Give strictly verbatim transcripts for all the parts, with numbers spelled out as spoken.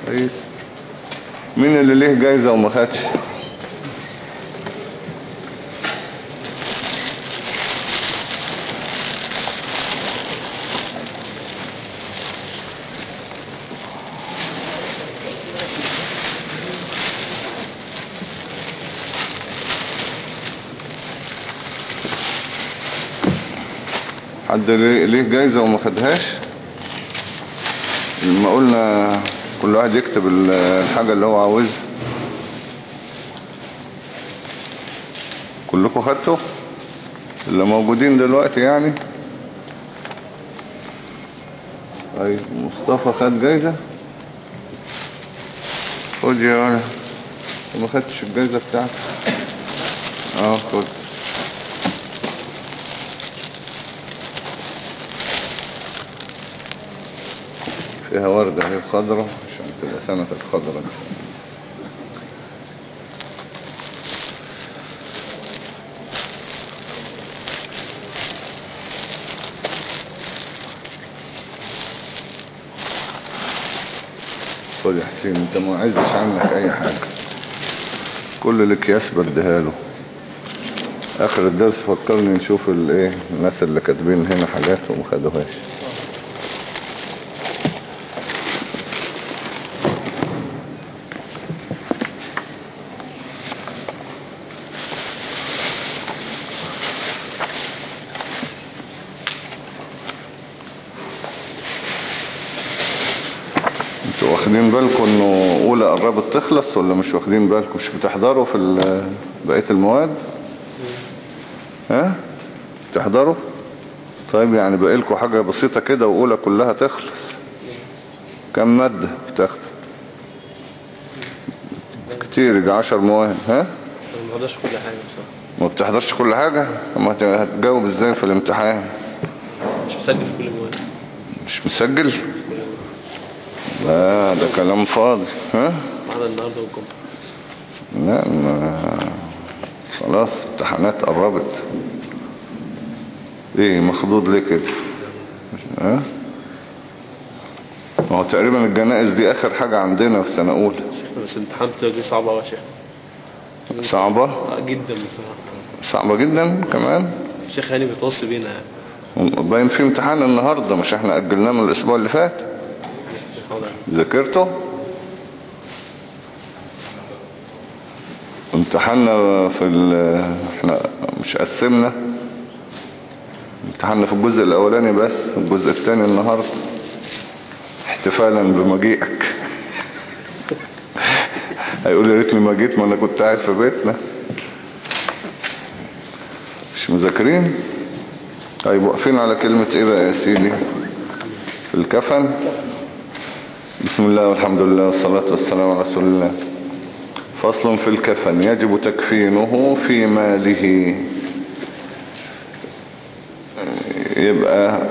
كويس. مين اللي ليه جايزة وما خدش؟ حد ليه جايزة وما خدهاش؟ لما قلنا كل واحد يكتب الحاجة اللي هو عاوزها. كلكم خدتوا اللي موجودين دلوقتي يعني؟ طيب مصطفى خد جايزة. خد يا ولد. ما خدتش الجايزة بتاعتك؟ اه خد. فيها وردة هي خضرة عشان تبقى سنة الخضرة. خد يا حسين، انت ما عايزش عنك اي حاجة، كل الاكياس بديها له. اخر الدرس فكرني نشوف الايه الناس اللي كاتبين هنا حاجات وما خدوهاش. انتوا واخدين بالكم انه اولى قربت تخلص ولا مش واخدين بالكم؟ مش بتحضروا في بقية المواد؟ ها بتحضروا؟ طيب يعني بقى لكم حاجة بسيطة كده واولى كلها تخلص. كم مادة بتاخد؟ كتير، يجي عشر مواد. ها ما بحضرش كل حاجة بصراحة. ما بتحضرش كل حاجة؟ ما هتجاوب ازاي في الامتحان؟ مش مسجل في كل مواد. مش مسجل؟ لا ده كلام فاضي. ها ما عدا النهارده والجمعة. لا ما خلاص امتحانات قربت. ايه مخضوض ليه كده؟ ها ما هو تقريبا الجنائز دي اخر حاجة عندنا في سنة اولى. بس الامتحان دي صعبة قوي يا شيخ. صعبة جدا بصراحة. صعبة جدا كمان. الشيخ هاني بيتوصي بينا. باين في امتحان النهاردة، مش احنا اجلناه من الاسبوع اللي فات؟ ذاكرته؟ امتحاننا في ال احنا مش قسمنا امتحاننا في الجزء الاولاني بس، الجزء الثاني النهاردة احتفالا بمجيئك. هيقول يا ريتني ما جيت، ما انا كنت قاعد في بيتنا. مش مذاكرين؟ طيب واقفين على كلمة ايه بقى يا سيدي؟ في الكفن. بسم الله والحمد لله والصلاة والسلام على رسول الله. فصل في الكفن. يجب تكفينه في ماله. يبقى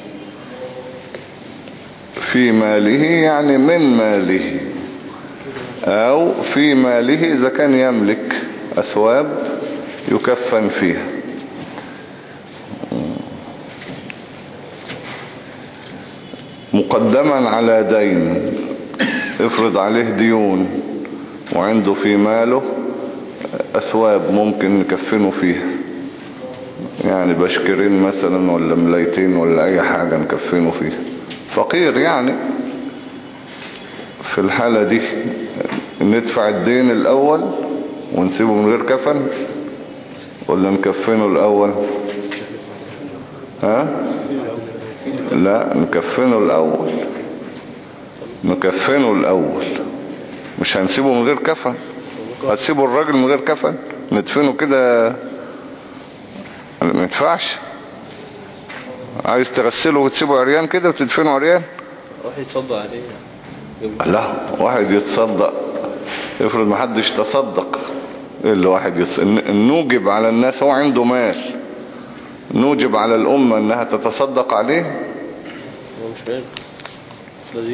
في ماله يعني من ماله، او في ماله اذا كان يملك اثواب يكفن فيها. مقدما على دين، افرض عليه ديون وعنده في ماله اثواب ممكن نكفنه فيها، يعني بشكرين مثلا ولا ملايتين ولا اي حاجة نكفنه فيها. فقير يعني، في الحالة دي ندفع الدين الاول ونسيبه من غير كفن ولا نكفنه الاول؟ ها لا نكفنه الاول، نكفنه الاول، مش هنسيبه من غير كفن. هتسيبه الراجل من غير كفن ندفنه كده؟ ما ينفعش. عايز تغسله وتسيبه عريان كده وتدفنه عريان؟ واحد يتصدق عليه. لا واحد يتصدق، افرض ما حدش تصدق. ايه اللي واحد يتصدق؟ نوجب على الناس، هو عنده مال نوجب على الامة انها تتصدق عليه. هو مش مال لازم.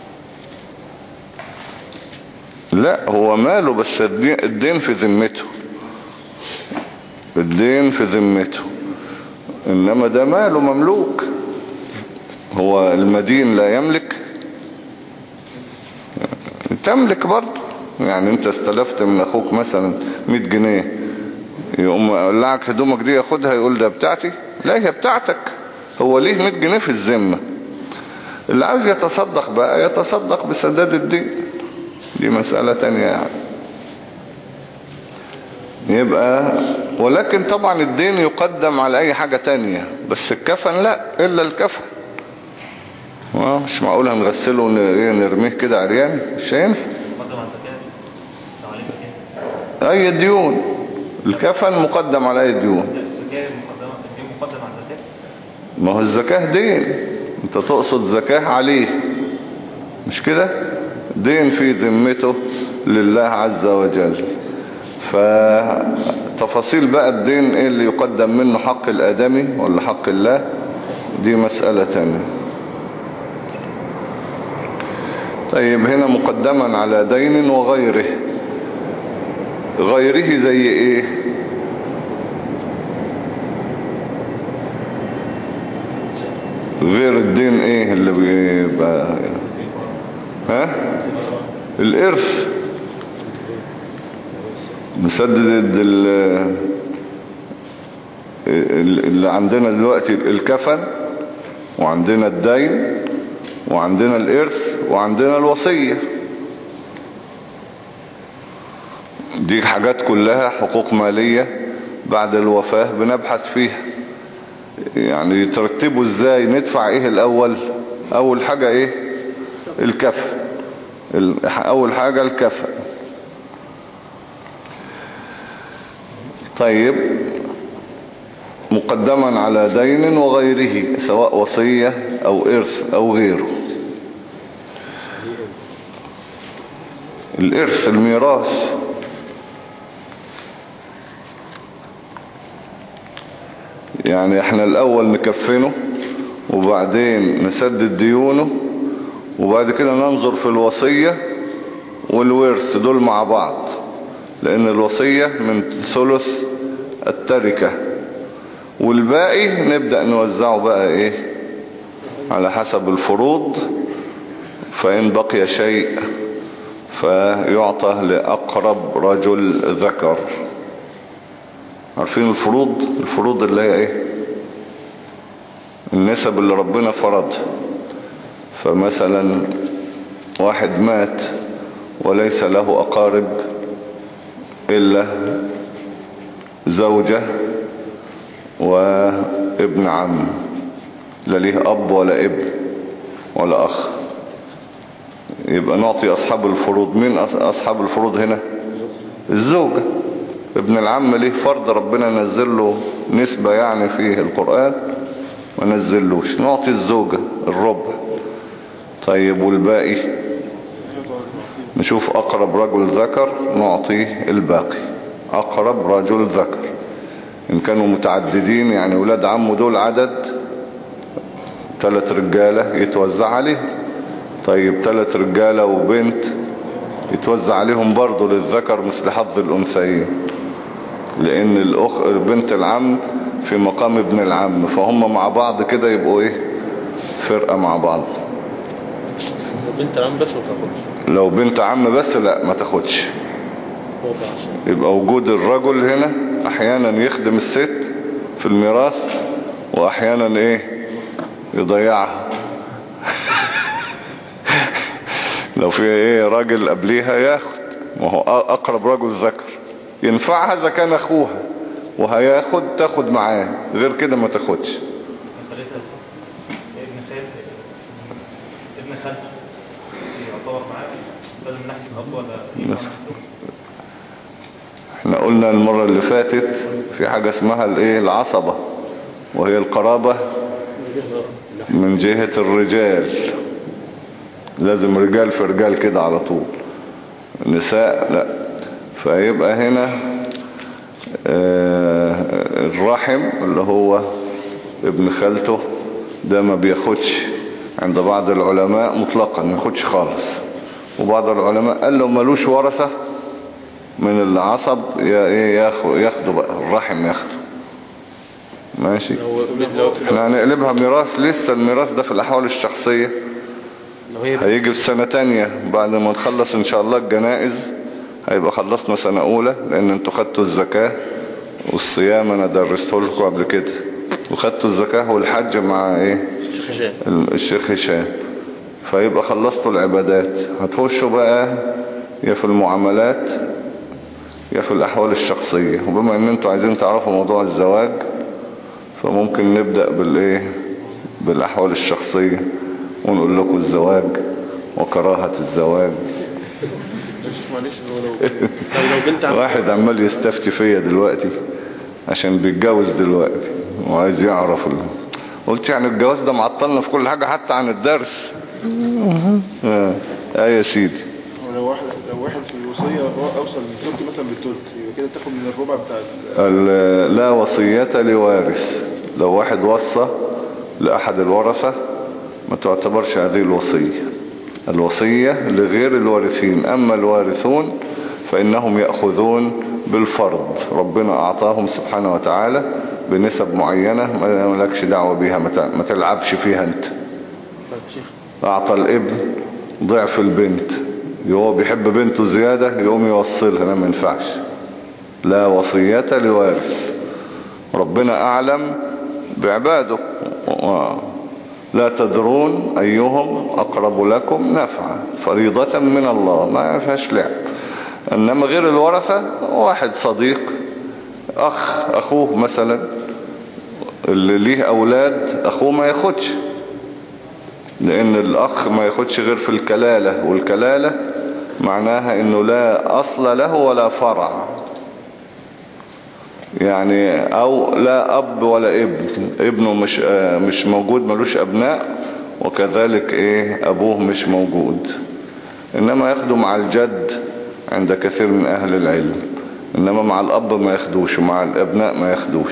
لا هو ماله بس الدين في ذمته، الدين في ذمته، انما ده ماله مملوك. هو المدين لا يملك، تملك برضه. يعني انت استلفت من اخوك مثلا مية جنيه، يقوم قلعك هدومك دي ياخدها يقول ده بتاعتي؟ لا، هي بتاعتك. هو ليه مية جنيه في الذمة. اللي عايز يتصدق بقى يتصدق بسداد الدين، دي مسألة تانية يعني. يبقى ولكن طبعا الدين يقدم على اي حاجة تانية، بس الكفن لا، الا الكفن. مش معقول هنغسله ونرميه كده عريان، مش هينفع. اي ديون، الكفن مقدم على اي ديون. ما هو الزكاة دين، انت تقصد زكاة عليه مش كده؟ دين في ذمته لله عز وجل. فتفاصيل بقى الدين ايه اللي يقدم منه، حق الآدمي ولا حق الله، دي مسألة تانية. طيب هنا مقدما على دين وغيره. غيره زي ايه؟ غير الدين ايه اللي بيبقى؟ ها؟ الارث. نسدد اللي عندنا دلوقتي الكفن، وعندنا الدين، وعندنا الارث، وعندنا الوصية. دي حاجات كلها حقوق مالية بعد الوفاة بنبحث فيها. يعني يترتبوا ازاي، ندفع ايه الاول؟ اول حاجة ايه؟ الكفن. اول حاجة الكفن. طيب مقدما على دين وغيره، سواء وصية او ارث او غيره. الارث الميراث. يعني احنا الاول نكفنه، وبعدين نسدد ديونه، وبعد كده ننظر في الوصية والورث دول مع بعض، لان الوصية من ثلث التركة، والباقي نبدأ نوزعه بقى ايه على حسب الفروض. فإن بقي شيء فيعطى لأقرب رجل ذكر. عارفين الفروض؟ الفروض اللي هي ايه؟ النسب اللي ربنا فرضها. فمثلا واحد مات وليس له أقارب إلا زوجة وابن عم، لا ليه أب ولا ابن ولا أخ، يبقى نعطي أصحاب الفروض. مين أصحاب الفروض هنا؟ الزوجة. ابن العم ليه فرض ربنا نزل له نسبة يعني في القرآن، ما نزلوش، نعطي الزوجة الربع. طيب والباقي نشوف أقرب رجل ذكر نعطيه الباقي. أقرب رجل ذكر إن كانوا متعددين، يعني ولاد عمه دول عدد ثلاث رجالة يتوزع عليهم. طيب ثلاث رجالة وبنت يتوزع عليهم برضو للذكر مثل حظ الأنثيين، لأن الأخ بنت العم في مقام ابن العم، فهم مع بعض كده يبقوا إيه، فرقة مع بعض. بنت العم بس ما تاخدش. لو بنت عم بس لا ما تاخدش. يبقى وجود الرجل هنا احيانا يخدم الست في الميراث، واحيانا ايه يضيعها. لو في ايه راجل قبليها ياخد، ما هو اقرب رجل ذكر ينفعها اذا كان اخوها، وهياخد تاخد معاه، غير كده ما تاخدش. ابن خالته ابن خالته يعتبر معاه، لازم نحسب الاب ولا احنا قلنا المرة اللي فاتت في حاجة اسمها الايه العصبة، وهي القرابة من جهة الرجال، لازم رجال في رجال كده على طول، نساء لا. فيبقى هنا اه الرحم اللي هو ابن خالته ده ما بياخدش عند بعض العلماء مطلقا، ما ياخدش خالص. وبعض العلماء قال له ملوش ورثة من العصب ياخدوا بقى الرحم ياخده. ماشي. احنا هنقلبها ميراث، لسه الميراث ده في الأحوال الشخصية لو هي هيجي في سنة تانية بعد ما نخلص ان شاء الله الجنائز، هيبقى خلصنا سنة اولى، لان انتوا خدتوا الزكاة والصيام انا درسته لكم قبل كده، وخدتوا الزكاة والحج مع ايه الشيخ هشام. الشيخ هشام. فيبقى خلصتوا العبادات، هتخشوا بقى يا في المعاملات يا في الاحوال الشخصية. وبما ان انتوا عايزين تعرفوا موضوع الزواج، فممكن نبدأ بالايه بالاحوال الشخصية، ونقول لكم الزواج وكراهة الزواج. معلش لو لو بنت عم واحد عمال يستفتي فيا دلوقتي عشان بيتجوز دلوقتي وعايز يعرف ال... قلت يعني الجواز ده معطلنا في كل حاجة حتى عن الدرس. اه اه يا سيدي. ولو واحد لو واحد في الوصية هو اوصل للثلث مثلا بالثلث، يبقى كده تاخد من الربع بتاع ال... لا وصية لوارث. لو واحد وصى لأحد الورثة ما تعتبرش هذه الوصية. الوصية لغير الوارثين، أما الوارثون فإنهم يأخذون بالفرض، ربنا أعطاهم سبحانه وتعالى بنسب معينة ما لكش دعوة بيها، ما تلعبش فيها أنت. أعطى الابن ضعف البنت، هو بيحب بنته زيادة يقوم يوصلها، لا ما ينفعش. لا وصية لوارث، ربنا أعلم بعباده. لا تدرون أيهم أقرب لكم نفعا، فريضة من الله، ما فيهاش لعب. إنما غير الورثة، واحد صديق أخ أخوه مثلا اللي ليه أولاد، أخوه ما ياخدش، لأن الأخ ما ياخدش غير في الكلالة، والكلالة معناها إنه لا أصل له ولا فرع، يعني او لا اب ولا ابن، ابنه مش مش موجود ملوش ابناء، وكذلك ايه ابوه مش موجود. انما ياخدوا مع الجد عند كثير من اهل العلم، انما مع الاب ما ياخدوش ومع الابناء ما ياخدوش.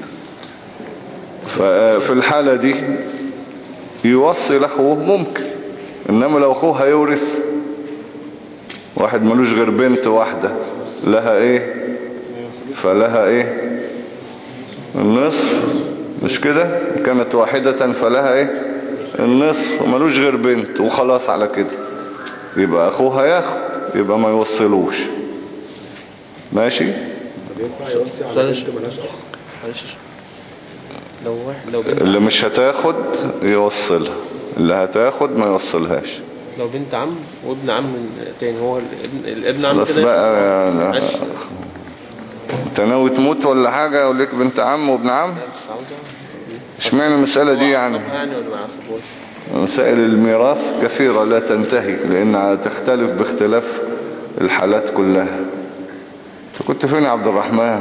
ففي الحالة دي يوصي لاخوه ممكن، انما لو اخوه هيورث، واحد ملوش غير بنت واحدة لها ايه، فلها ايه النصف، مش كده؟ كانت واحدة فلها ايه النصف، وملوش غير بنت وخلاص على كده، يبقى اخوها ياخد، يبقى ما يوصلوش. ماشي. طب ينفع يوصي على بنت ملهاش اخ؟ معلش لو واحد لو بنت اللي مش هتاخد يوصلها، اللي هتاخد ما يوصلهاش. لو بنت عم وابن عم تاني، هو الابن الابن عم خلاص كده بقى يعني انت ناوي تموت ولا حاجة وليك بنت عم وابن عم؟ اشمعنى المسألة دي يعني؟ مسائل الميراث كثيرة لا تنتهي، لانها تختلف باختلاف الحالات كلها. انت كنت فين يا عبد الرحمن؟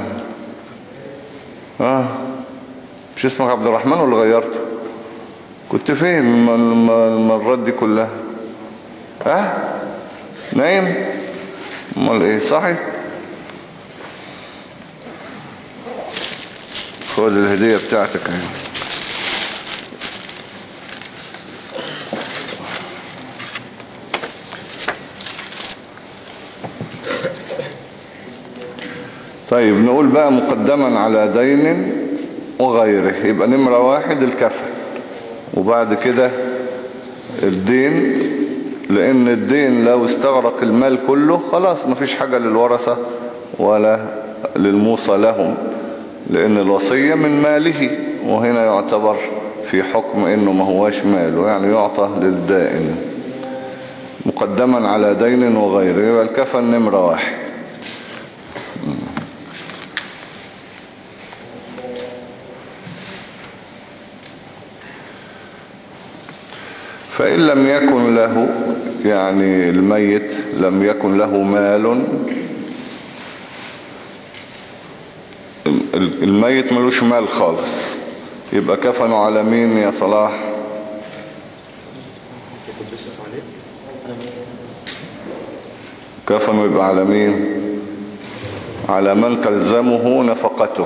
اه مش اسمك عبد الرحمن ولا غيرته؟ كنت فين المرات دي كلها؟ اه نايم؟ امال ايه صحي؟ خد الهدية بتاعتك اهي. طيب نقول بقى مقدما على دين وغيره، يبقى نمرة واحد الكفن، وبعد كده الدين، لان الدين لو استغرق المال كله خلاص مفيش حاجة للورثة ولا للموصى لهم، لان الوصية من ماله، وهنا يعتبر في حكم انه ما هواش ماله، يعني يعطى للدائن. مقدما على دين وغيره، يبقى الكفن نمرة واحد. فإن لم يكن له، يعني الميت لم يكن له مال، الميت ملوش مال خالص، يبقى كفنوا على مين يا صلاح؟ كفنوا يبقى على مين؟ على من تلزمه نفقته.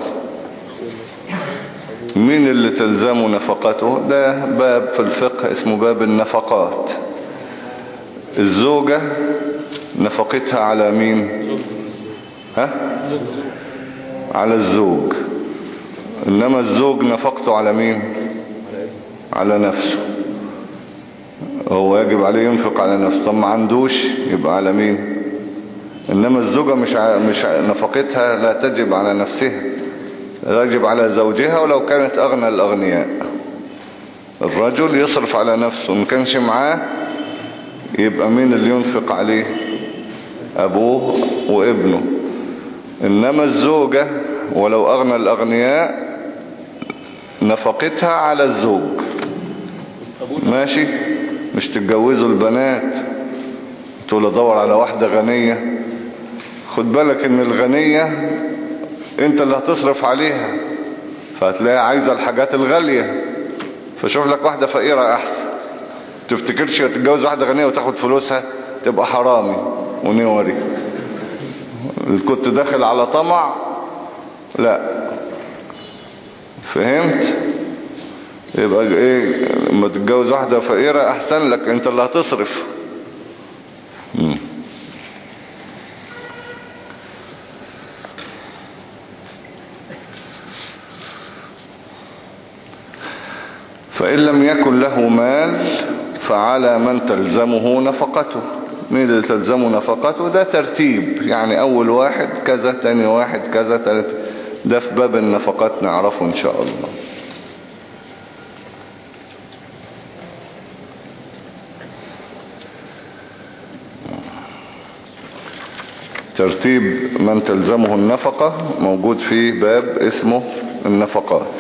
مين اللي تلزمه نفقته؟ ده باب في الفقه اسمه باب النفقات. الزوجة نفقتها على مين؟ ها؟ على الزوج. انما الزوج نفقته على مين؟ على نفسه. هو يجب عليه ينفق على نفسه. طب ما عندوش يبقى على مين؟ إنما الزوجة مش ع... مش ع... نفقتها لا تجب على نفسها، يجب على زوجها ولو كانت أغنى الأغنياء. الرجل يصرف على نفسه، ما كانش معاه يبقى مين اللي ينفق عليه؟ أبوه وابنه. إنما الزوجة ولو أغنى الأغنياء نفقتها على الزوج. ماشي؟ مش تتجوزوا البنات تقول ادور على واحدة غنية. خد بالك ان الغنية انت اللي هتصرف عليها، فهتلاقي عايزة الحاجات الغالية، فشوف لك واحدة فقيرة احسن. تفتكرش تتجوز واحدة غنية وتاخد فلوسها، تبقى حرامي ونوري. كنت داخل على طمع، لا. فهمت؟ يبقى ايه، لما تتجوز واحدة فقيرة احسن لك، انت اللي هتصرف. مم. فإن لم يكن له مال فعلى من تلزمه نفقته. مين اللي تلزمه نفقته؟ ده ترتيب، يعني أول واحد كذا، تاني واحد كذا، تالت. ده في باب النفقات نعرفه إن شاء الله. ترتيب من تلزمه النفقة موجود في باب اسمه النفقات.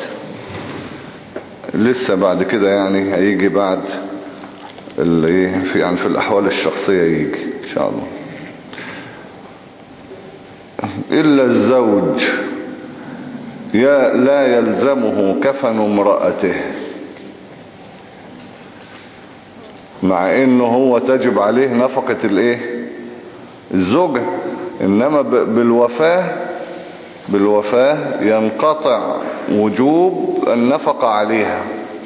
لسه بعد كده يعني هيجي بعد اللي في يعني في الأحوال الشخصية يجي إن شاء الله. إلا الزوج يا لا يلزمه كفن امرأته، مع إنه هو تجب عليه نفقة الإيه؟ الزوجة. إنما بالوفاة بالوفاة ينقطع وجوب النفقة عليها،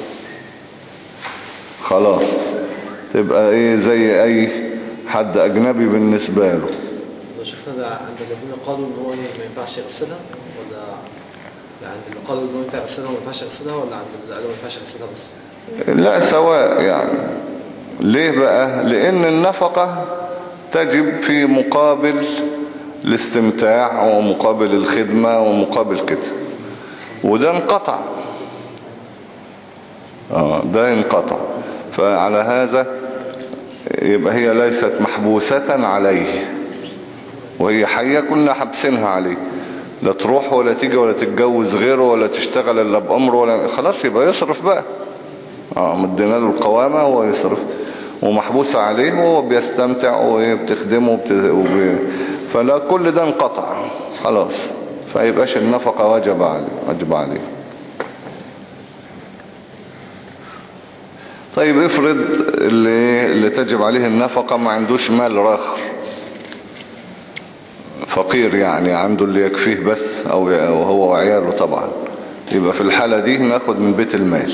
خلاص تبقى ايه زي اي حد اجنبي بالنسبة له. لو شفنا ده عند الذين قالوا ان هو ما ينفعش يغسلها، ولا عند اللي قالوا ان هو ينفع يغسلها وما ينفعش يغسلها، ولا عند اللي قالوا ما ينفعش يغسلها بس؟ لا سواء يعني. ليه بقى؟ لان النفقة تجب في مقابل الاستمتاع ومقابل الخدمة ومقابل كده، وده انقطع. اه ده انقطع. فعلى هذا يبقى هي ليست محبوسة عليه، وهي حية كنا حبسينها عليه، لا تروح ولا تيجي ولا تتجوز غيره ولا تشتغل الا بأمره ولا خلاص، يبقى يصرف بقى. اه مدينا له القوامة وهو يصرف، ومحبوسة عليه وهو بيستمتع وبتخدمه وبت... وب... فلا كل ده انقطع خلاص، فيبقاش النفقة واجب عليه واجب عليه. طيب افرض اللي, اللي تجب عليه النفقة ما عندوش مال راخر، فقير يعني عنده اللي يكفيه بس، او هو وعياله طبعا. يبقى في الحالة دي ناخد من بيت المال،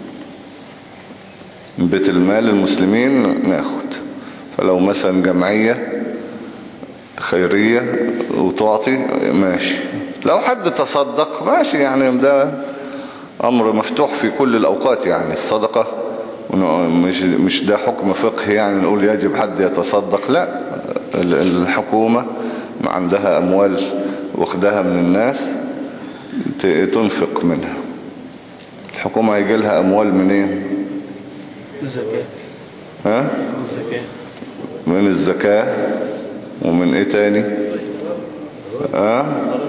من بيت المال المسلمين ناخد. فلو مثلا جمعية خيرية وتعطي ماشي، لو حد تصدق ماشي، يعني ده امر مفتوح في كل الاوقات. يعني الصدقة مش مش ده حكم فقهي يعني نقول يجب حد يتصدق، لا. الحكومة عندها اموال واخدها من الناس تنفق منها. الحكومة هيجي لها اموال منين؟ الزكاة. ها؟ الزكاة. من الزكاة. ومن ايه تاني؟ ها؟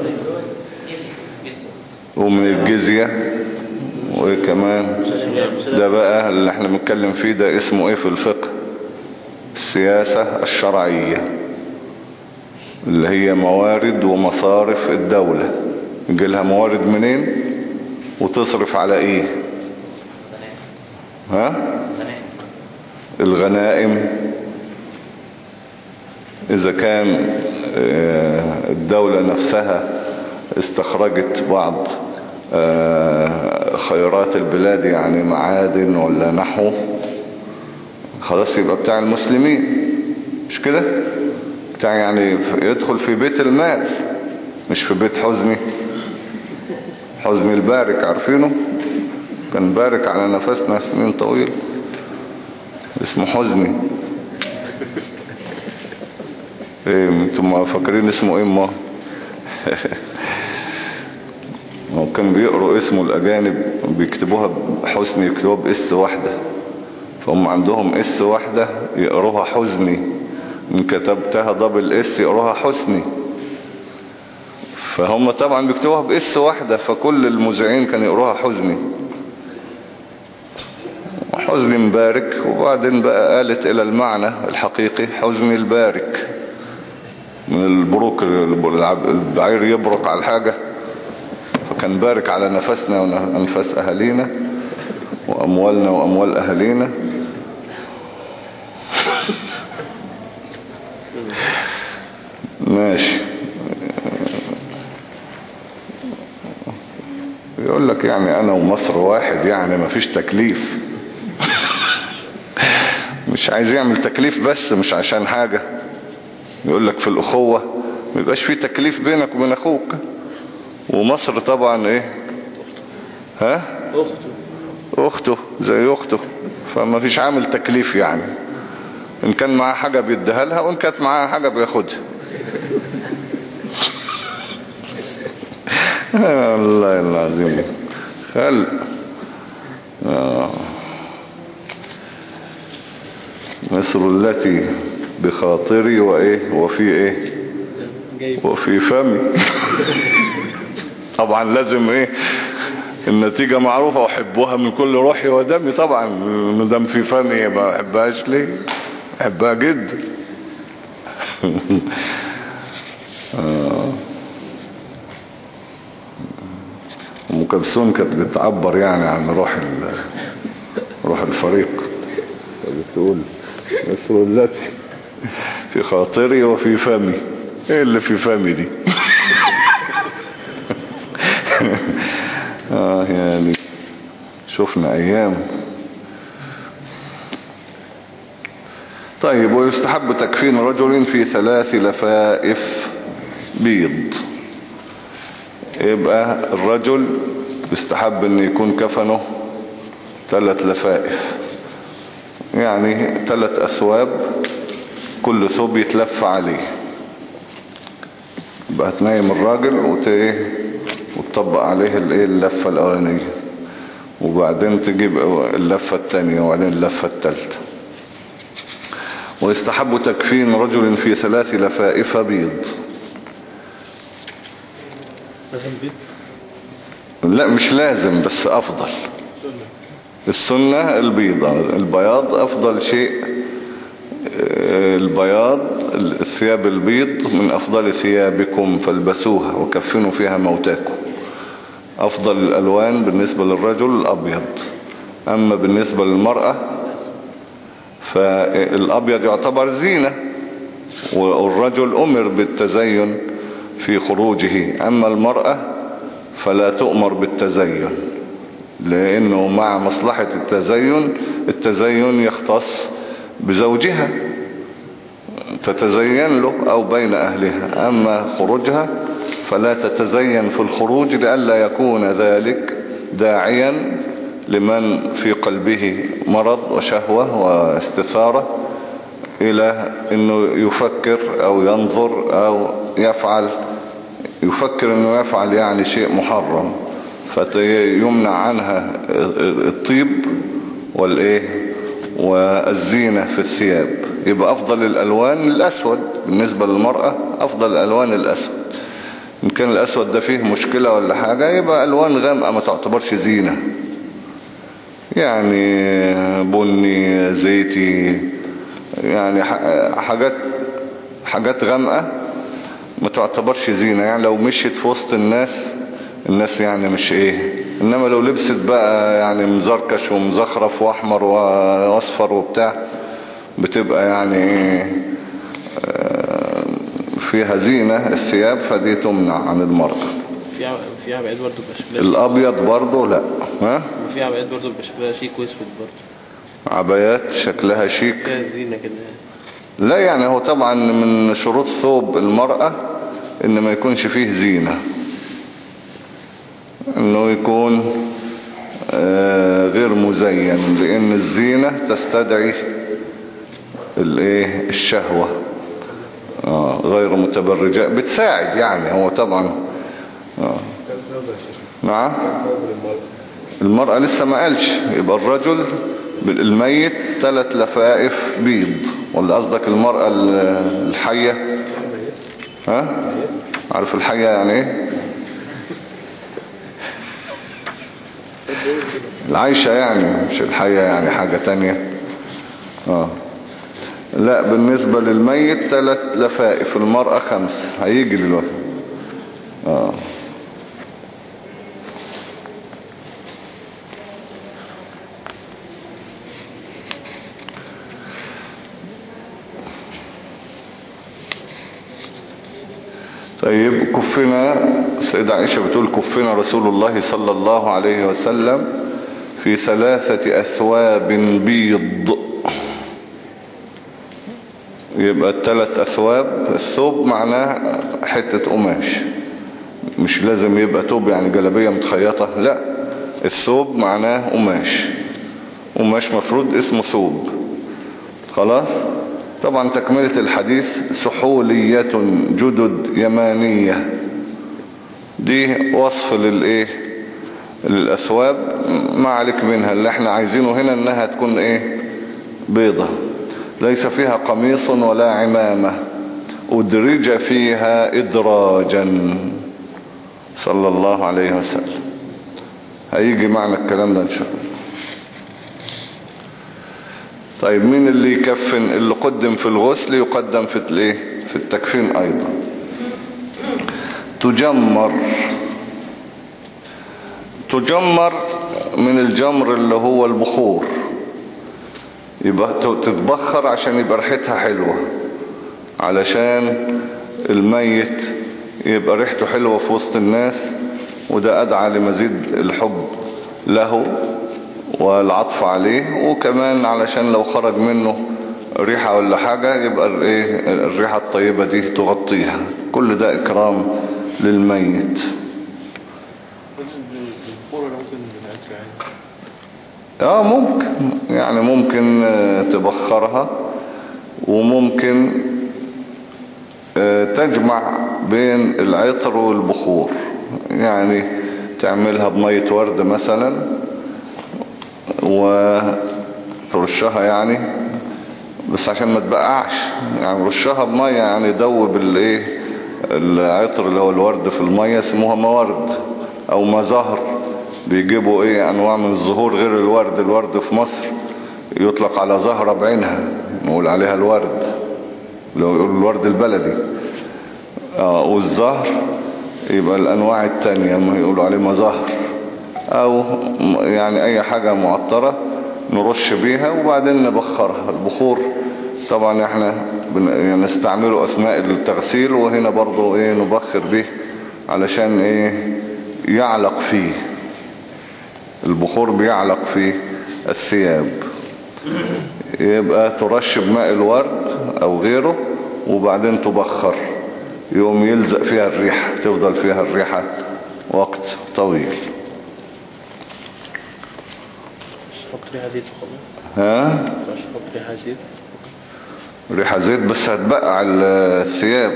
ومن الجزية. وايه كمان؟ ده بقى اللي احنا بنتكلم فيه، ده اسمه ايه في الفقه؟ السياسة الشرعية، اللي هي موارد ومصارف الدولة. يجي لها موارد منين وتصرف على ايه؟ ها؟ الغنائم. إذا كان الدولة نفسها استخرجت بعض خيرات البلاد، يعني معادن ولا نحو، خلاص يبقى بتاع المسلمين، مش كده؟ بتاع يعني يدخل في بيت المال، مش في بيت حزمي. حزمي البارك عارفينه؟ كان بارك على نفسنا سنين طويل. اسمه حزني. ايه انتم فاكرين اسمه ايه؟ ما هو كان بيقروا اسمه الاجانب بيكتبوها حسني، يكتبوها باس واحدة، فهم عندهم اس واحدة يقروها حزني، ان كتبتها دبل اس يقروها حسني. فهم طبعا بيكتبوها باس واحدة، فكل المذيعين كانوا يقروها حزني، حزني مبارك. وبعدين بقى قالت الى المعنى الحقيقي حزني البارك، من البروك، البعير يبرك على الحاجة، فكان بارك على نفسنا وأنفاس أهالينا وأموالنا وأموال أهالينا. ماشي. يقول لك يعني أنا ومصر واحد، يعني ما فيش تكليف. مش عايز يعمل تكليف بس مش عشان حاجة. يقول لك في الأخوة ما يبقاش في تكليف بينك وبين أخوك. ومصر طبعا ايه؟ ها؟ أخته أخته زي أخته، فما فيش عامل تكليف يعني. إن كان معاه حاجة بيديها لها، وإن كانت معاه حاجة بياخدها. الله العظيم خلق. آه. مصر التي بخاطري وإيه وفي إيه وفي فمي. طبعا لازم إيه النتيجة معروفة، وحبوها من كل روحي ودمي. طبعا مدام في فمي ما أحبهاش ليه؟ أحبها جدا. أم كلثوم كانت بتعبر يعني عن روح روح الفريق، بتقول مصر التي في خاطري وفي فمي. ايه اللي في فمي دي؟ اه يعني شفنا ايام. طيب، ويستحب تكفين رجل في ثلاث لفائف بيض. يبقى الرجل يستحب ان يكون كفنه ثلاث لفائف، يعني ثلاث اثواب، كل ثوب يتلف عليه. يبقى تنايم الراجل وتطبق عليه اللفة الاولانية، وبعدين تجيب اللفة الثانية، وبعدين اللفة الثالثة. ويستحب تكفين رجل في ثلاث لفائف بيض. لازم بيض؟ لا مش لازم، بس افضل. السنة البيض، البياض افضل شيء. البياض الثياب البيض من افضل ثيابكم فالبسوها وكفنوا فيها موتاكم. افضل الالوان بالنسبة للرجل الابيض. اما بالنسبة للمرأة فالابيض يعتبر زينة، والرجل امر بالتزين في خروجه. اما المرأة فلا تؤمر بالتزين، لانه مع مصلحة التزين التزين يختص بزوجها، تتزين له او بين اهلها. اما خروجها فلا تتزين في الخروج، لئلا يكون ذلك داعيا لمن في قلبه مرض وشهوة واستثارة الى انه يفكر او ينظر او يفعل يفكر انه يفعل يعني شيء محرم، فيمنع عنها الطيب والايه والزينة في الثياب. يبقى افضل الالوان الاسود بالنسبة للمرأة، افضل الالوان الاسود. ان كان الاسود ده فيه مشكلة ولا حاجة يبقى الوان غامقة ما تعتبرش زينة، يعني بني زيتي، يعني حاجات حاجات غامقة ما تعتبرش زينة. يعني لو مشيت في وسط الناس الناس يعني مش ايه. انما لو لبست بقى يعني مزركش ومزخرف واحمر واصفر وبتاع بتبقى يعني فيها زينة الثياب، فدي تمنع عن المرأة. فيها فيها عبايات برضه بشكلها الابيض برضه لا. ها فيها عبايات برضه بشكلها شيك واسود برضه. عبايات شكلها شيك فيها زينة كده. لا يعني هو طبعا من شروط ثوب المرأة ان ما يكونش فيه زينة، انه يكون غير مزين، لان الزينة تستدعي الايه الشهوة، آه غير متبرجة، بتساعد يعني. هو طبعا آه. نعم. المرأة لسه ما قالش، يبقى الرجل الميت ثلاث لفائف بيض، ولا قصدك المرأة الحية؟ ها عارف الحية يعني ايه؟ العايشة يعني، مش الحية يعني حاجة تانية. اه لا، بالنسبة للميت ثلاث لفائف، المرأة خمس، هيجي دلوقتي. اه طيب كفنا، السيدة عائشة بتقول كفنا رسول الله صلى الله عليه وسلم في ثلاثة أثواب بيض. يبقى الثلاث أثواب، الثوب معناه حتة قماش، مش لازم يبقى توب يعني جلابية متخيطة، لا، الثوب معناه قماش، قماش مفروض اسمه ثوب. خلاص. طبعا تكملة الحديث سحولية جدد يمانية، دي وصف للايه للأثواب، ما عليك منها. اللي احنا عايزينه هنا انها تكون ايه بيضة، ليس فيها قميص ولا عمامة، أدرج فيها إدراجا صلى الله عليه وسلم. هيجي معنى الكلام ده ان شاء الله. طيب مين اللي يكفن؟ اللي قدم في الغسل يقدم في الايه في التكفين ايضا. تجمر، تجمر من الجمر اللي هو البخور، يبقى تتبخر عشان يبقى ريحتها حلوة، علشان الميت يبقى ريحته حلوة في وسط الناس، وده أدعى لمزيد الحب له والعطف عليه، وكمان علشان لو خرج منه ريحة ولا حاجة يبقى الريحة الطيبة دي تغطيها. كل ده إكرام للميت. اه ممكن يعني، ممكن تبخرها، وممكن تجمع بين العطر والبخور، يعني تعملها بمية ورد مثلا وترشها يعني، بس عشان ما تبقعش يعني، رشها بمية يعني دوب الايه العطر اللي هو الورد في المية، اسموها موارد او مزهر. بيجيبوا ايه انواع من الزهور غير الورد. الورد في مصر يطلق على زهرة بعينها، نقول عليها الورد، لو يقول الورد البلدي. آه والزهر يبقى الانواع التانية ما يقولوا عليه مزهر، او يعني اي حاجة معطرة نرش بيها وبعدين نبخرها. البخور طبعا احنا نستعمله اثناء التغسيل، وهنا برضو ايه نبخر به علشان ايه يعلق فيه، البخور بيعلق في الثياب. يبقى ترش بماء الورد او غيره وبعدين تبخر، يوم يلزق فيها الريحة، تفضل فيها الريحة وقت طويل. حط ريحة زيت وخلاص. ها حط ريحة زيت، ريحة زيت بس هتبقع الثياب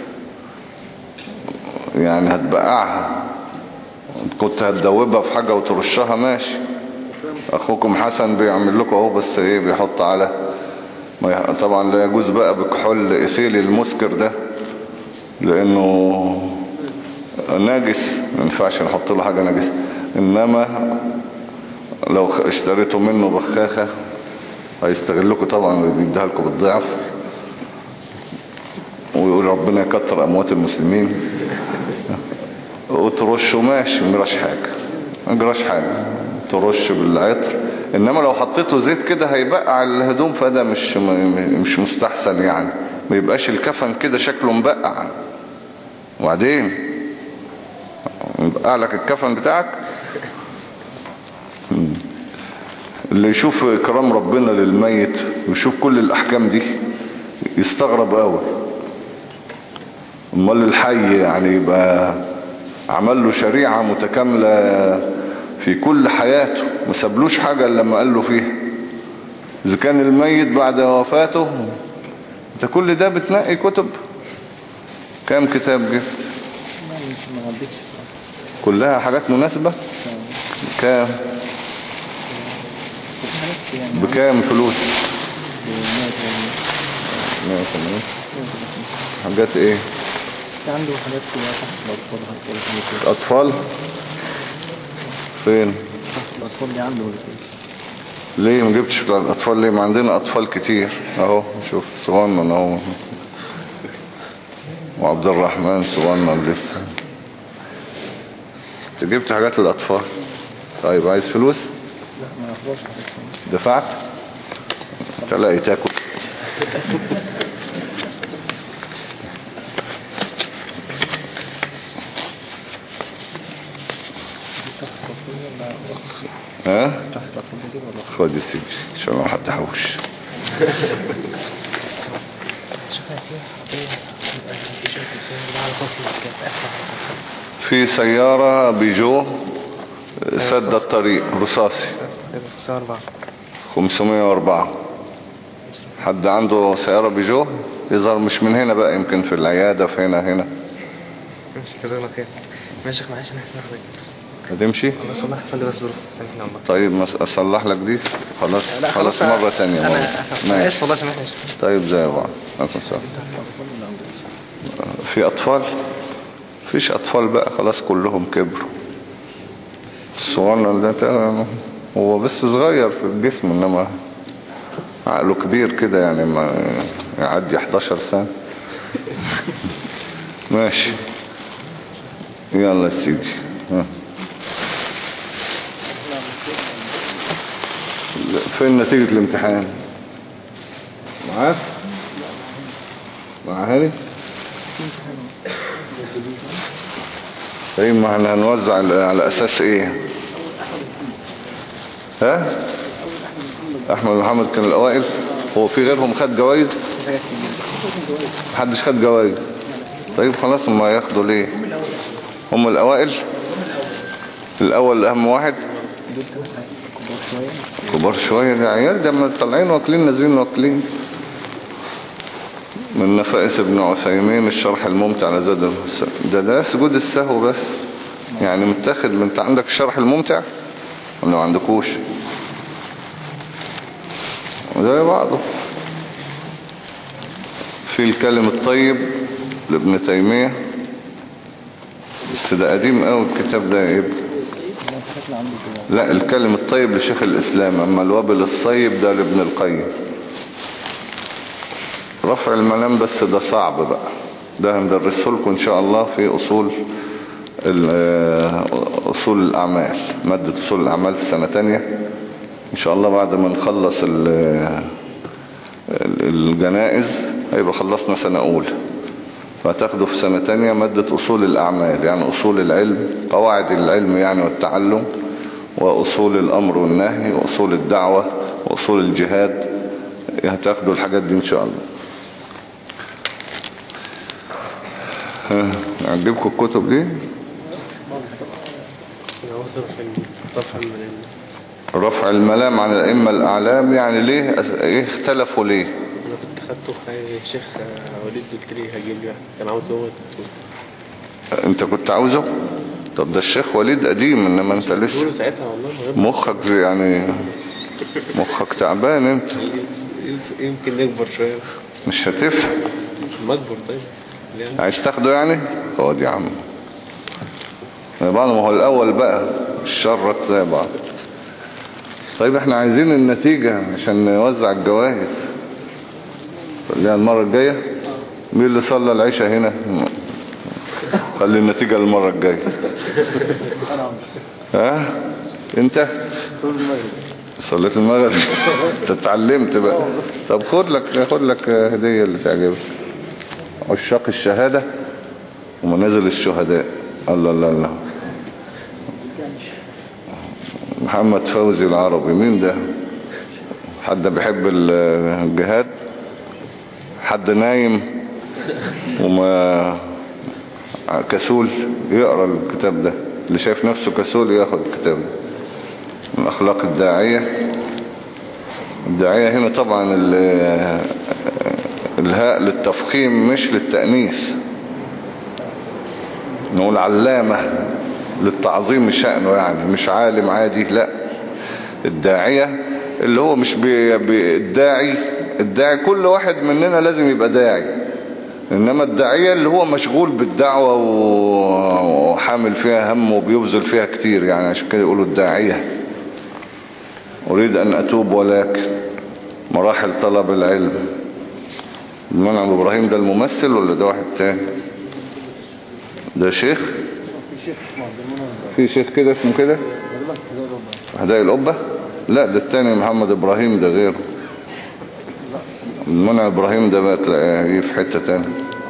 يعني، هتبقعها. كنت هتدوبها في حاجة وترشها ماشي، اخوكم حسن بيعمل لكم اهو، بس ايه بيحط على طبعا لا يجوز بقى بكحول ايثيلي المسكر ده لانه ناجس، ما ينفعش نحط له حاجة ناجسة. انما لو اشتريتوا منه بخاخة هيستغلكوا طبعا ويديها لكم بالضعف، ويقول ربنا يكتر اموات المسلمين، وترشوا ماشي، مجراش حاجة مجراش حاجة ترش بالعطر. انما لو حطيته زيت كده هيبقع الهدوم، فده مش مش مستحسن يعني، ما يبقاش الكفن كده شكله مبقع، وبعدين يبقى لك الكفن بتاعك. اللي يشوف اكرام ربنا للميت ويشوف كل الاحكام دي يستغرب قوي. امال الحي يعني يبقى عمل له شريعة متكاملة في كل حياته، ما سابلوش حاجة إلا لما قال له فيها. إذا كان الميت بعد وفاته، انت كل ده بتنقي كتب؟ كام كتاب جبت؟ ما عدتش. كلها حاجات مناسبة؟ كام؟ بكام فلوس؟ مية وثمانين. حاجات ايه؟ في عنده حاجات كلها تحت الأطفال. أطفال؟ فين؟ تحت الأطفال دي عنده ولا فين؟ ليه ما جبتش الأطفال ليه؟ ما عندنا أطفال كتير اهو. شوف صغنن اهو، وعبد الرحمن صغنن لسه. انت جبت حاجات للأطفال. طيب عايز فلوس؟ لا ما خلاص. دفعت؟ تلاقي تاكل. ها؟ خد يا سيدي ان شاء الله ما هتحوش. في سيارة بيجو سد الطريق رصاصي خمسمية واربعة. حد عنده سيارة بيجو؟ يظهر مش من هنا بقى، يمكن في العيادة في هنا هنا. امسك جزاك الله خير. ماشي معلش انا هسمع لك. هتمشي؟ الله يصلح فلي بس ظروف سامحني والله. طيب ما اصلح لك دي خلاص. خلاص مرة تانية مرة. انا اسف والله سامحني. طيب زي بعض. في اطفال؟ فيش اطفال بقى خلاص كلهم كبروا. الصغير ده هو بس صغير في الجسم، انما عقله كبير كده يعني ما يعدي احداشر سنة. ماشي يلا يا سيدي. ها. فين نتيجة الامتحان؟ معاك؟ مع هاني؟ طيب ما احنا هنوزع على اساس ايه؟ ها؟ احمد محمد كان الاوائل. هو في غيرهم خد جوائز؟ محدش خد جوائز. طيب خلاص ما ياخدوا ليه؟ هم الاوائل. الاول اهم واحد. كبار شوية ده عيال، ده ما طالعين واكلين نازلين واكلين. من نفائس ابن عثيمين الشرح الممتع على زاد ده ده سجود السهو بس يعني متاخد من. انت عندك الشرح الممتع ولا ما عندكوش؟ زي بعضه. في الكلم الطيب لابن تيمية بس ده قديم قوي الكتاب ده يا ابني. لا الكلم الطيب لشيخ الاسلام، اما الوابل الصيب ده لابن القيم. رفع الملام بس ده صعب بقى، ده هندرسه لكم ان شاء الله في اصول اصول الاعمال، مادة اصول الاعمال في سنة تانية ان شاء الله. بعد ما نخلص الجنائز هيبقى خلصنا سنة اولى، فتاخدوا في سنة تانية مادة اصول الاعمال، يعني اصول العلم، قواعد العلم يعني والتعلم، واصول الامر والنهي، واصول الدعوة، واصول الجهاد. هتاخدوا الحاجات دي ان شاء الله. عجبكم الكتب دي؟ رفع الملام عن الائمة الاعلام، يعني ليه ايه اختلفوا ليه؟ انا كنت خدته في الشيخ وليد، قلت لي هجيب لي كان عاوزه هو. انت كنت عاوزه؟ طب ده الشيخ وليد قديم، انما انت لسه ساعتها والله مخك يعني مخك تعبان انت. يمكن نكبر شوية. مش هتفهم. ما اكبر. طيب عايز تاخده يعني؟ خد يا عم بعض، ما هو الاول بقى الشرط زي بعض. طيب احنا عايزين النتيجة عشان نوزع الجوائز. خليها المرة الجاية. مين اللي صلى العشاء هنا؟ خلي النتيجة المرة الجاية. ها انت صليت المغرب. انت اتعلمت بقى. طب خد لك خد لك هدية اللي تعجبك. عشاق الشهادة ومنازل الشهداء. الله الله الله. محمد فوزي العربي. مين ده؟ حد بيحب الجهاد؟ حد نايم وما كسول يقرأ الكتاب ده؟ اللي شايف نفسه كسول ياخد الكتاب ده. من اخلاق الداعية الداعية هنا طبعا الهاء للتفخيم مش للتأنيث. نقول علامة للتعظيم شأنه، يعني مش عالم عادي، لا. الداعية اللي هو مش بالداعي، الداعي كل واحد مننا لازم يبقى داعي، إنما الداعية اللي هو مشغول بالدعوة وحامل فيها هم وبيبذل فيها كتير، يعني عشان كده يقولوا الداعية. أريد أن أتوب ولكن مراحل طلب العلم. المنعم إبراهيم ده الممثل ولا ده واحد تاني؟ ده شيخ؟ في شيخ كده اسمه كده؟ هدايا القبة؟ لا ده التاني محمد إبراهيم، ده غيره. المنعم إبراهيم ده بقى تلاقيه في حتة تاني.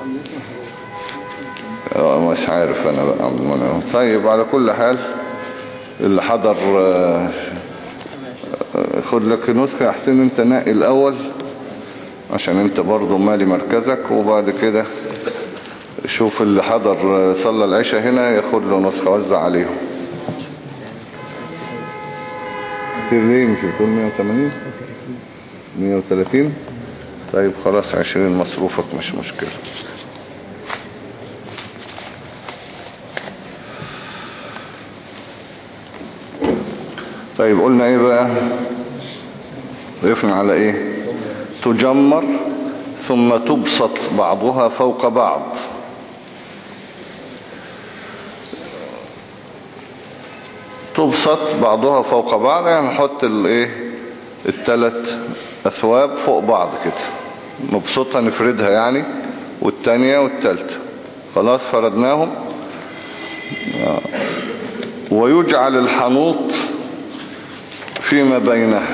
مش عارف أنا بقى المنعم. طيب على كل حال اللي حضر خد لك نسخة أحسن، انت نقي الأول عشان انت برضو مالي مركزك، وبعد كده شوف اللي حضر صلى العشاء هنا ياخد له نسخة وزع عليهم. كتير ليه؟ مش بتقول مية وتمانين مية وتلاتين؟ طيب خلاص عشرين مصروفك مش مشكلة. طيب قلنا ايه بقى؟ وقفنا على ايه؟ تجمر ثم تبسط بعضها فوق بعض. تبسط بعضها فوق بعض يعني نحط الايه الثلاث اثواب فوق بعض كده، نبسطها نفردها يعني، والتانية والتالتة خلاص فردناهم. ويجعل الحنوط فيما بينها.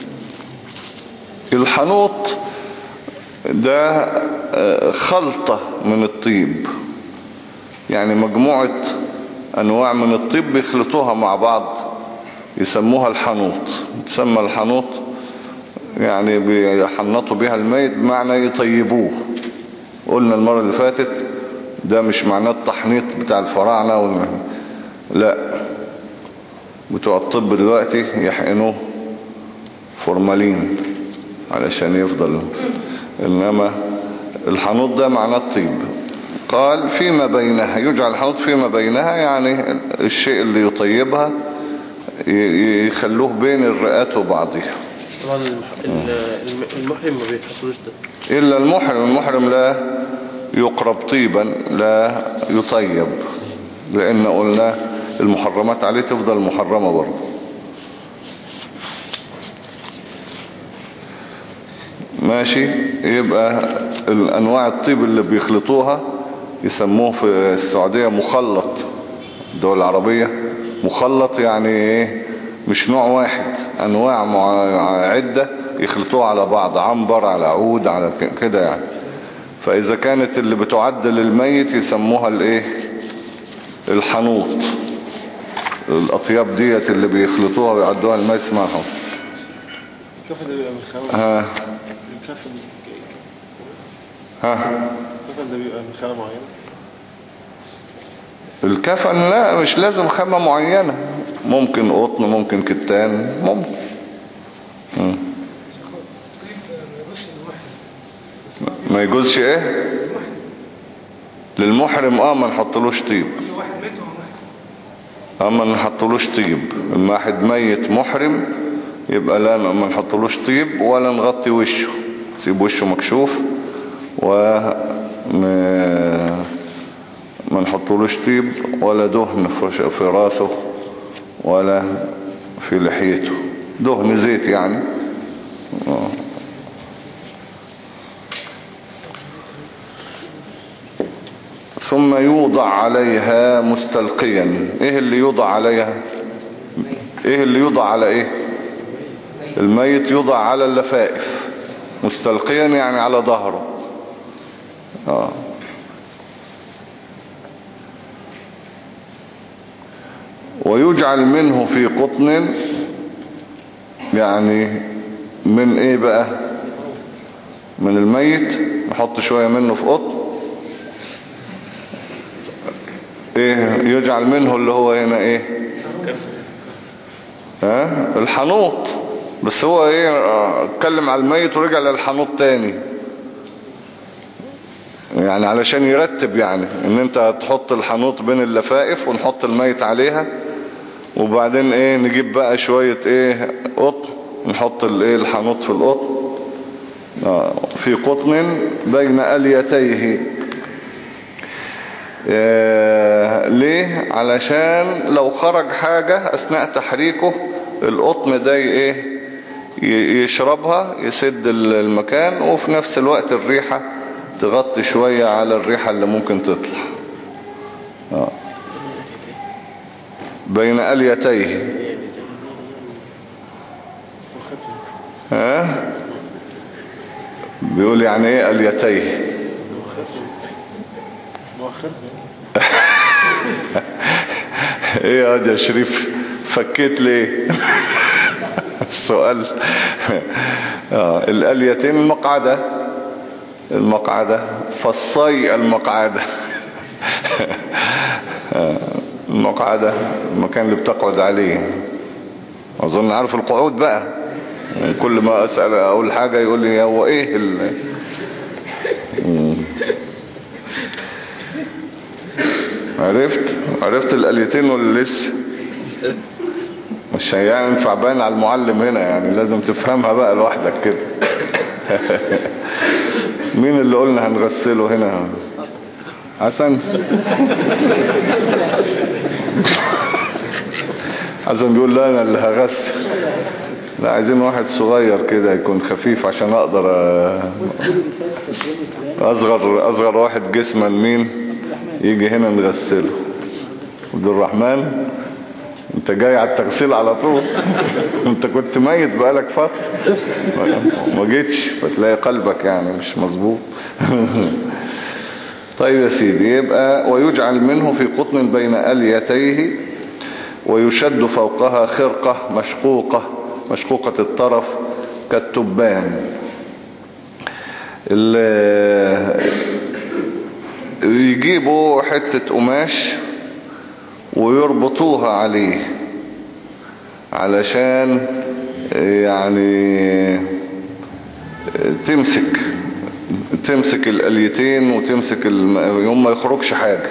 الحنوط ده خلطة من الطيب، يعني مجموعة أنواع من الطيب بيخلطوها مع بعض يسموها الحنوط. تسمى الحنوط يعني بيحنطوا بها الميت بمعنى يطيبوه. قلنا المرة اللي فاتت ده مش معناه التحنيط بتاع الفراعنة والمه... لا، بتوع الطب دلوقتي يحقنوه فورمالين علشان يفضل، انما الحنوط ده معناه الطيب. قال فيما بينها، يجعل الحنوط فيما بينها يعني الشيء اللي يطيبها يخلوه بين الرئات وبعضها. طبعا المحرم ما بيتحصلوش ده إلا المحرم. المحرم لا يقرب طيبا، لا يطيب، لأن قلنا المحرمات عليه تفضل محرمة برضه. ماشي. يبقى الأنواع الطيب اللي بيخلطوها يسموه في السعودية مخلط. الدول العربية مخلط يعني ايه؟ مش نوع واحد، أنواع عدة يخلطوها على بعض، عنبر على عود على كده يعني. فإذا كانت اللي بتعد للميت يسموها الايه؟ الحنوط. الأطياب ديت اللي بيخلطوها ويعدوها الميت اسمها الحنوط. الكفن ده بيبقى من خامة ها الكفن ها الكفن ده بيبقى من خامة معينة. الكفن لا مش لازم خامة معينة، ممكن قطن، ممكن كتان، ممكن. م. ما يجوزش ايه للمحرم؟ اه ما نحطلوش طيب، اه ما نحطلوش طيب. اما واحد ميت محرم يبقى لا ما نحطلوش طيب ولا نغطي وشه، نسيب وشه مكشوف، وما ما نحطلوش طيب ولا دهن في راسه ولا في لحيته، دهن زيت يعني. آه. ثم يوضع عليها مستلقيا. ايه اللي يوضع عليها؟ ايه اللي يوضع على ايه؟ الميت يوضع على اللفائف مستلقيا يعني على ظهره. آه. ويجعل منه في قطن، يعني من ايه بقى؟ من الميت نحط شوية منه في قطن. ايه يجعل منه اللي هو هنا ايه؟ ها؟ الحنوط بس هو ايه آه، اتكلم على الميت ورجع للحنوط تاني، يعني علشان يرتب، يعني ان انت تحط الحنوط بين اللفائف ونحط الميت عليها، وبعدين ايه نجيب بقى شوية ايه قطن نحط الايه الحنوط في القطن آه، في قطن بين اليتيه. آه ليه؟ علشان لو خرج حاجة اثناء تحريكه القطن ده ايه يشربها يسد المكان، وفي نفس الوقت الريحة تغطي شوية على الريحة اللي ممكن تطلع. آه. بين اليتيه. ها بيقول يعني ايه اليتيه؟ ايه يا واد يا شريف فكيت ليه؟ السؤال آه. الاليتين المقعدة، المقعدة فالصي المقعدة المقعدة المكان اللي بتقعد عليه. اظن عارف القعود بقى، كل ما اسأل اقول حاجة يقول لي هو ايه ال... عرفت عرفت الاليتين ولا لسه؟ مش هينفع باين على المعلم هنا، يعني لازم تفهمها بقى لوحدك كده. مين اللي قلنا هنغسله هنا؟ حسن حسن بيقول لا انا اللي هغسل. لا عايزين واحد صغير كده يكون خفيف عشان اقدر اصغر اصغر واحد جسما مين يجي هنا نغسله. عبد الرحمن انت جاي على التغسيل على طول. انت كنت ميت بقالك فترة ما جيتش، فتلاقي قلبك يعني مش مظبوط. طيب يا سيدي، يبقى ويجعل منه في قطن بين اليتيه ويشد فوقها خرقة مشقوقة مشقوقة الطرف كالتبان. يجيبوا حتة قماش ويربطوها عليه علشان يعني تمسك تمسك الاليتين وتمسك الم... يوم ما يخرجش حاجة،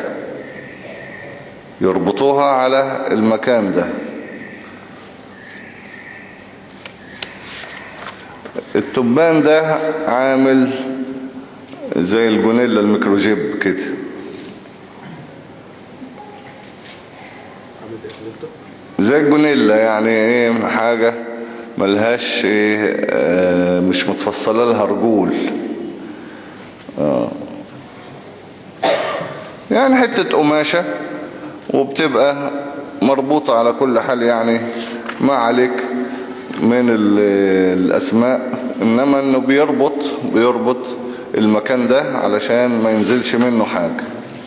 يربطوها على المكان ده. التبان ده عامل زي الجونيلا الميكروجيب كده، زي الجونيلا يعني ايه حاجة ملهاش ايه آه مش متفصلة لها رجول آه يعني حتة قماشة وبتبقى مربوطة على كل حال، يعني ما عليك من الاسماء، انما انه بيربط بيربط المكان ده علشان ما ينزلش منه حاجة.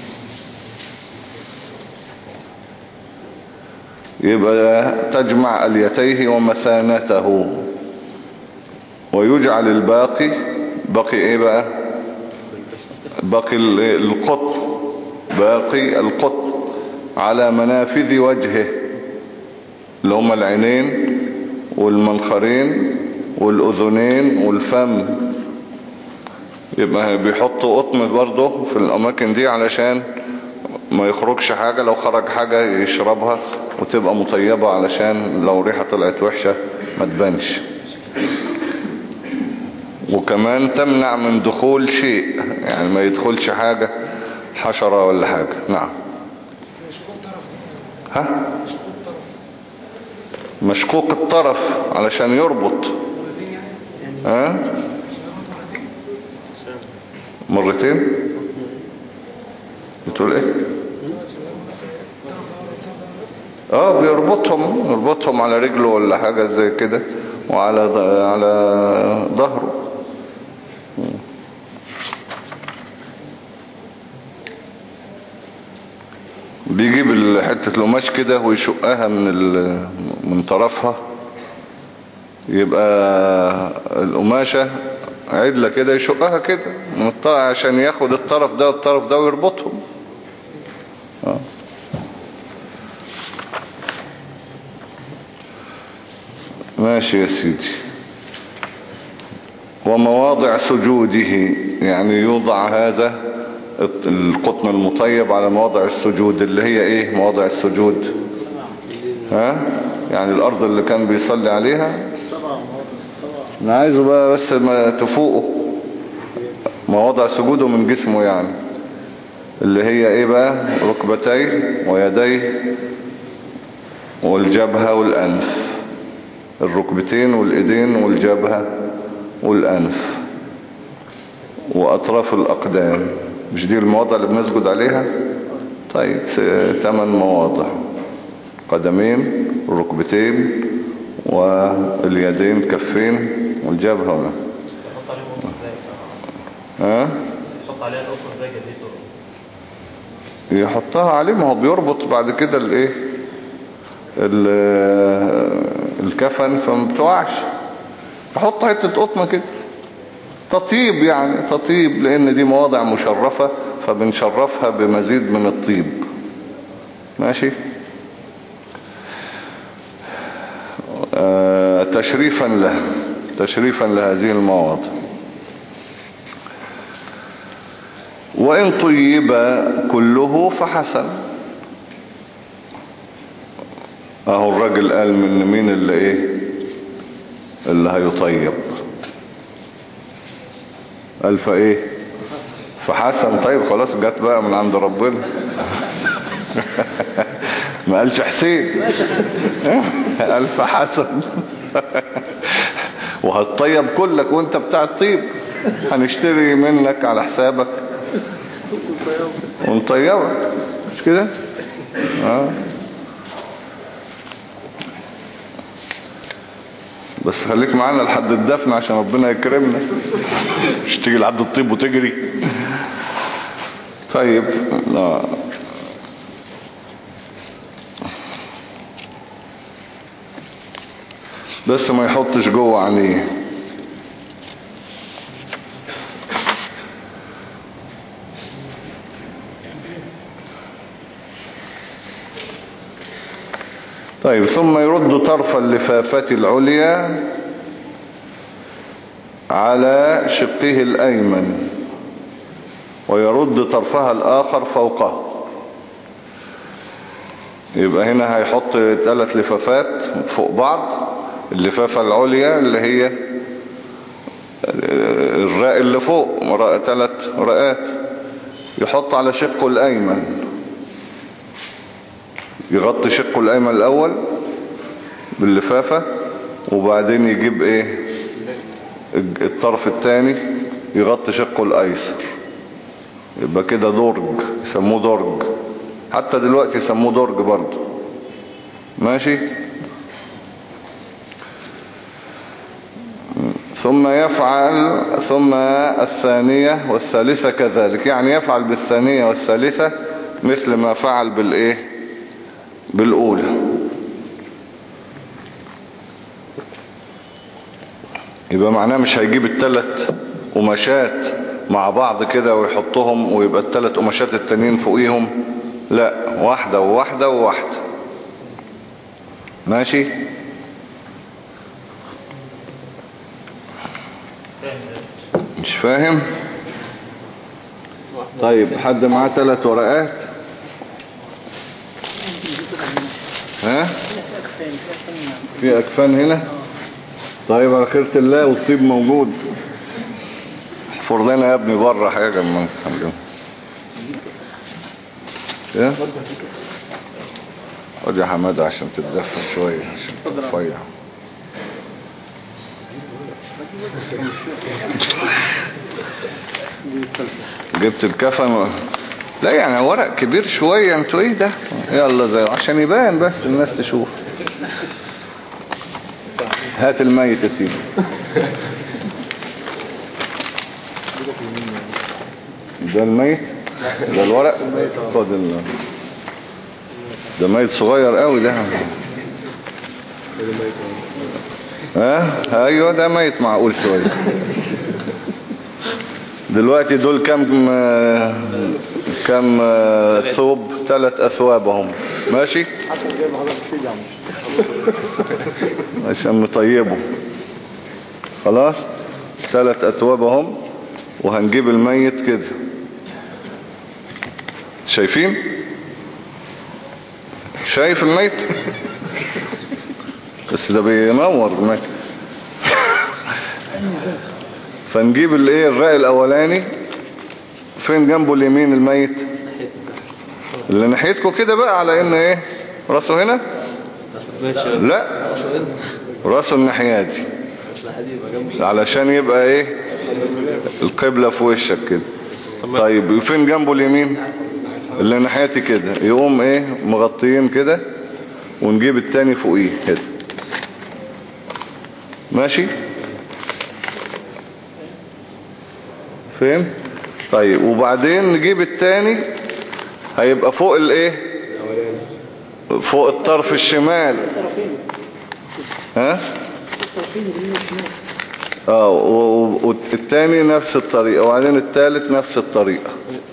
يبقى تجمع اليتيه ومثانته، ويجعل الباقي باقي ايه بقى باقي القطن باقي القطن على منافذ وجهه اللي هما العينين والمنخرين والأذنين والفم. يبقى بيحطوا قطن برضه في الأماكن دي علشان ما يخرجش حاجة، لو خرج حاجة يشربها وتبقى مطيبة علشان لو ريحة طلعت وحشة ما تبانش، وكمان تمنع من دخول شيء، يعني ما يدخلش حاجة حشرة ولا حاجة. نعم. ها مشقوق الطرف علشان يربط. ها مرتين بتقول ايه؟ اه بيربطهم يربطهم على رجله ولا حاجة زي كده وعلى على ظهره. بيجيب حتة القماش كده ويشقها من من طرفها، يبقى القماشة عدلة كده يشقها كده من الطرف عشان ياخد الطرف ده والطرف ده ويربطهم. آه. ماشي يا سيدي. ومواضع سجوده، يعني يوضع هذا القطن المطيب على مواضع السجود، اللي هي ايه مواضع السجود؟ ها يعني الارض اللي كان بيصلي عليها. انا عايزه بقى بس ما تفوقه مواضع سجوده من جسمه، يعني اللي هي ايه بقى؟ ركبتيه ويديه والجبهة والانف. الركبتين والايدين والجبهة والانف واطراف الاقدام. مش دي المواضع اللي بنسجد عليها؟ طيب ثمان مواضع: قدمين والركبتين واليدين كفين والجبهة هنا. يحط عليهم قطن ازاي؟ ها يحط عليها القطن ازاي جديته؟ يحطها عليه، ما هو بيربط بعد كده الايه الكفن فما بتوعش. يحط حتة قطنة كده تطيب، يعني تطيب، لان دي مواضع مشرفة فبنشرفها بمزيد من الطيب. ماشي. آه تشريفا له، تشريفا لهذه المواضع. وإن طيب كله فحسن. اهو الراجل قال من مين اللي ايه اللي هيطيب؟ قال فايه فحسن. طيب خلاص جت بقى من عند ربنا. ما قالش حسين، قال فحسن. وهتطيب كلك وانت بتاع الطيب، هنشتري منك على حسابك ونطيبك، مش كده؟ اه بس خليك معانا لحد الدفن عشان ربنا يكرمنا، مش تيجي لحد الطيب وتجري. طيب لا بس ما يحطش جوه عينيه. طيب ثم يرد طرف اللفافة العليا على شقه الأيمن ويرد طرفها الآخر فوقه. يبقى هنا هيحط ثلاث لفافات فوق بعض. اللفافة العليا اللي هي الراء اللي فوق، ثلاث رقات، يحط على شقه الأيمن، يغطي شقه الأيمن الأول باللفافة، وبعدين يجيب ايه الطرف الثاني يغطي شقه الأيسر. يبقى كده درج، يسموه درج، حتى دلوقتي يسموه درج برضو. ماشي. ثم يفعل ثم الثانية والثالثة كذلك، يعني يفعل بالثانية والثالثة مثل ما فعل بالايه بالاولى. يبقى معناه مش هيجيب الثلاث قماشات مع بعض كده ويحطهم ويبقى الثلاث قماشات التانيين فوقيهم، لا، واحدة وواحدة وواحدة. ماشي. مش فاهم؟ طيب حد معاه ثلاث ورقات؟ ها؟ في أكفان هنا؟ طيب على خيرة الله، والطيب موجود. احفر لنا يا ابني بره حاجة من حاجة. ايه؟ خد يا حمادة عشان تتدفن شوية عشان ترفيع. جبت الكفن و... لا يعني ورق كبير شوية، انتوا ايه ده؟ يلا زي عشان يبان بس الناس تشوف. هات الميت يا سيدي. ده الميت، ده الورق. خد ال... ده ميت صغير قوي ده. ها ايوه ده ميت معقول شوية. دلوقتي دول كم كم ثوب؟ ثلاث اثواب اهم. ماشي. عشان نطيبه. خلاص ثلاث أتواب هم، وهنجيب الميت كده. شايفين؟ شايف الميت؟ بس ده بينور الميت. فنجيب الايه الرأي الاولاني. فين جنبه اليمين الميت؟ اللي ناحيتكم كده بقى، على ان ايه راسه هنا؟ لا راسه الناحية دي علشان يبقى ايه القبلة في وشك كده. طيب فين جنبه اليمين؟ اللي ناحيتي كده. يقوم ايه مغطيين كده، ونجيب التاني فوقيه كده. ماشي؟ فين؟ طيب وبعدين نجيب التاني، هيبقى فوق الايه؟ فوق الطرف الشمال. ها؟ اه والتاني نفس الطريقة، وبعدين التالت نفس الطريقة.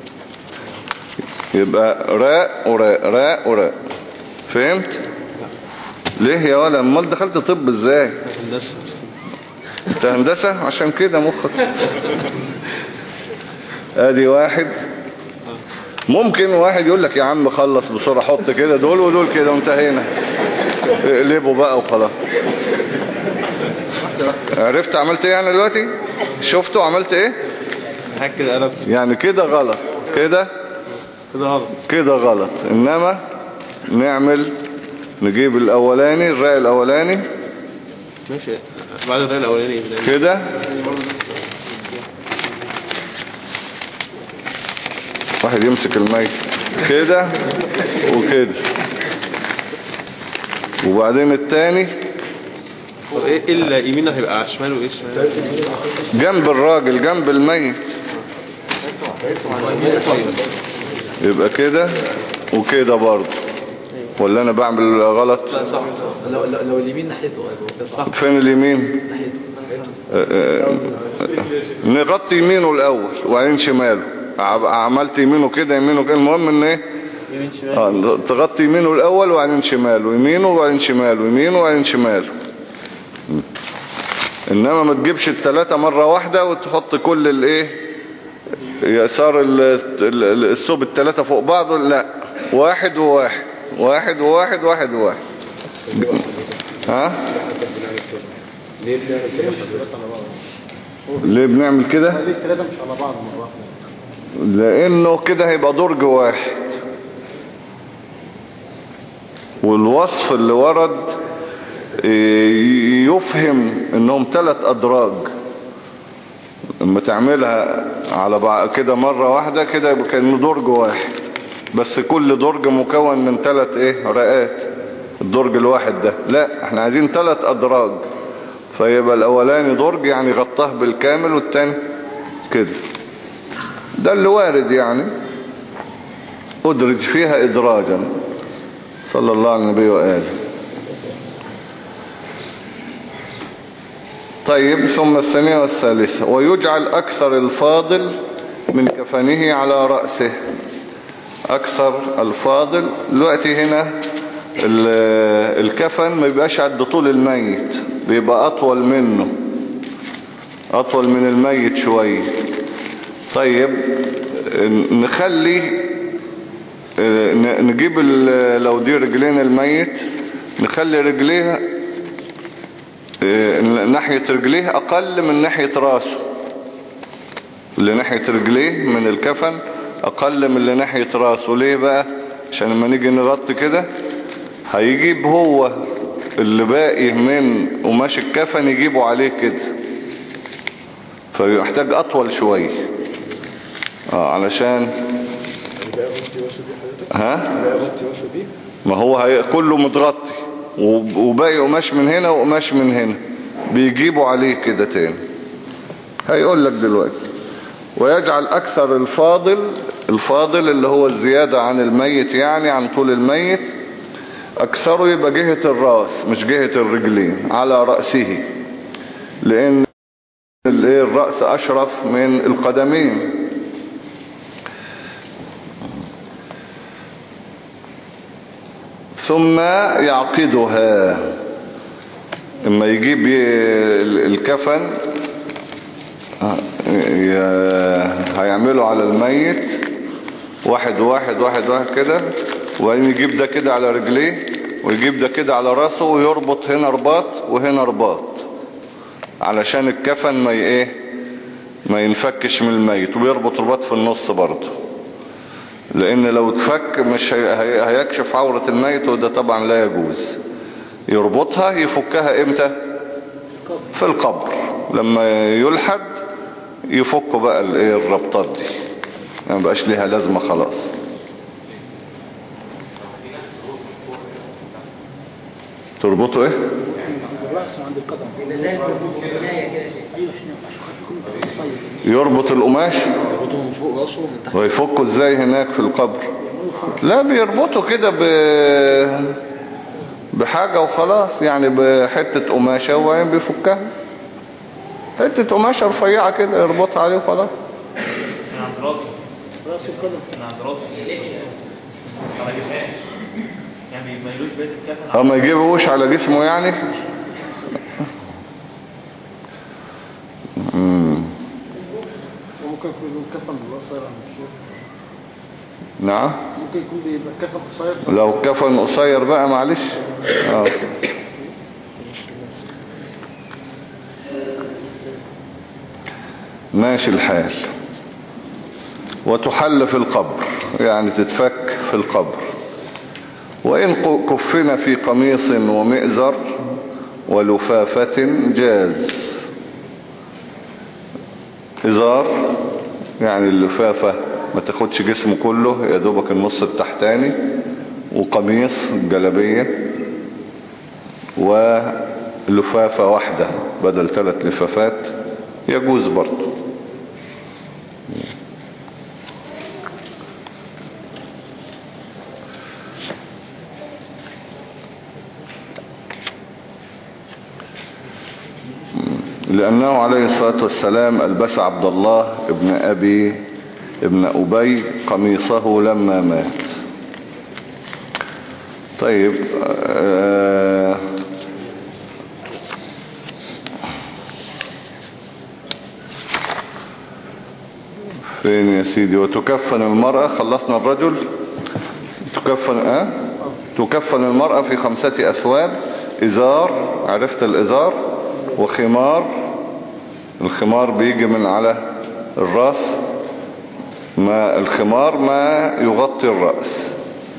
يبقى راء وراء راء وراء. فهمت؟ ليه يا ولا امال دخلت طب ازاي؟ انت هندسة عشان كده مخك. ادي واحد. ممكن واحد يقول لك يا عم خلص بسرعة، حط كده دول ودول كده وانتهينا، اقلبوا بقى وخلاص. عرفت عملت ايه يعني دلوقتي؟ شفتوا عملت ايه؟ يعني كده غلط، كده كده غلط، كده غلط. انما نعمل نجيب الاولاني الراء الاولاني ماشي بعد الراء الاولاني كده، واحد يمسك الميت كده وكده، وبعدين التاني ايه الا يمينه هيبقى على شماله وايه شماله جنب الراجل جنب الميت، يبقى كده وكده برضه. ولا انا بعمل غلط؟ لا صح. لو لو, لو اليمين ناحيته هيبقى صح. فين اليمين؟ ناحيته نغطي يمينه الاول وبعدين شماله. عملت يمينه كده يمينه كده، المهم ان ايه يمين شمال. اه تغطي يمينه الاول وبعدين شماله، يمينه وبعدين شماله، يمينه وبعدين شماله. انما ما تجيبش الثلاثه مره واحده وتحط كل الايه يسار الثوب الثلاثه فوق بعض. لا، واحد وواحد واحد وواحد واحد وواحد. ها ليه بنعمل كده؟ ليه الثلاثة مش على بعض مرة واحدة؟ لانه كده هيبقى درج واحد، والوصف اللي ورد يفهم انهم ثلاث ادراج. لما تعملها على بعض كده مرة واحدة كده يبقى كأنه درج واحد، بس كل درج مكون من ثلاث ايه رقات. الدرج الواحد ده لا، احنا عايزين ثلاث ادراج، فيبقى الاولاني درج يعني غطاه بالكامل، والتاني كده. ده اللي وارد يعني، ادرج فيها ادراجا. صلى الله على النبي وآله. طيب ثم الثانية والثالثة. ويجعل أكثر الفاضل من كفنه على رأسه. أكثر الفاضل دلوقتي هنا الكفن ما بيبقاش قد طول الميت، بيبقى أطول منه، أطول من الميت شوية. طيب نخلي نجيب لو دي رجلين الميت، نخلي رجليها ناحية رجليه أقل من ناحية راسه. اللي ناحية رجليه من الكفن أقل من اللي ناحية راسه. ليه بقى؟ عشان لما نيجي نغطي كده هيجيب هو اللي باقي من قماش الكفن يجيبه عليه كده، فيحتاج أطول شوية اه علشان ها ما هو هي كله متغطي وباقي قماش من هنا وقماش من هنا، بيجيبوا عليه كده تاني. هيقول لك دلوقتي ويجعل أكثر الفاضل، الفاضل اللي هو الزيادة عن الميت يعني عن طول الميت، أكثره يبقى جهة الرأس مش جهة الرجلين، على رأسه، لأن الرأس أشرف من القدمين. ثم يعقدها. اما يجيب الكفن هيعمله على الميت واحد واحد واحد واحد كده، وبعدين يجيب ده كده على رجليه ويجيب ده كده على راسه ويربط هنا رباط وهنا رباط علشان الكفن ما ايه ما ينفكش من الميت، وبيربط رباط في النص برضه، لان لو اتفك مش هيكشف عورة الميت، وده طبعا لا يجوز. يربطها يفكها امتى؟ في القبر لما يلحد يفك بقى الايه الربطات دي، ما بقاش ليها لازمة خلاص. تربطه ايه؟ يربط القماش ويفكه ازاي هناك في القبر؟ لا بيربطه كده ب... بحاجة وخلاص، يعني بحتة قماشة وبعدين بيفكها، حتة قماشة رفيعة كده يربطها عليه وخلاص. من عند راسي من عند راسي على جسمه، يعني ما يجوش بيت الكفن اه ما يجيبوش على جسمه يعني. امم وممكن يكون الكفن قصير عن الشيخ. نعم ممكن يكون بيبقى الكفن قصير. لو كفن قصير بقى معلش. اه ماشي الحال. وتحل في القبر، يعني تتفك في القبر. وإن كفن في قميص ومئزر ولفافة جاز. إزار يعني اللفافة ما تاخدش جسمه كله، يا دوبك النص التحتاني، وقميص جلبية، ولفافة واحدة بدل ثلاث لفافات يجوز برضو. لأنه عليه الصلاة والسلام ألبس عبد الله ابن أبي ابن أبي قميصه لما مات. طيب آه فين يا سيدي؟ وتكفن المرأة، خلصنا الرجل. تكفن آه تكفن المرأة في خمسة أثواب: إزار، عرفت الإزار، وخمار، الخمار بيجي من على الرأس، ما الخمار ما يغطي الرأس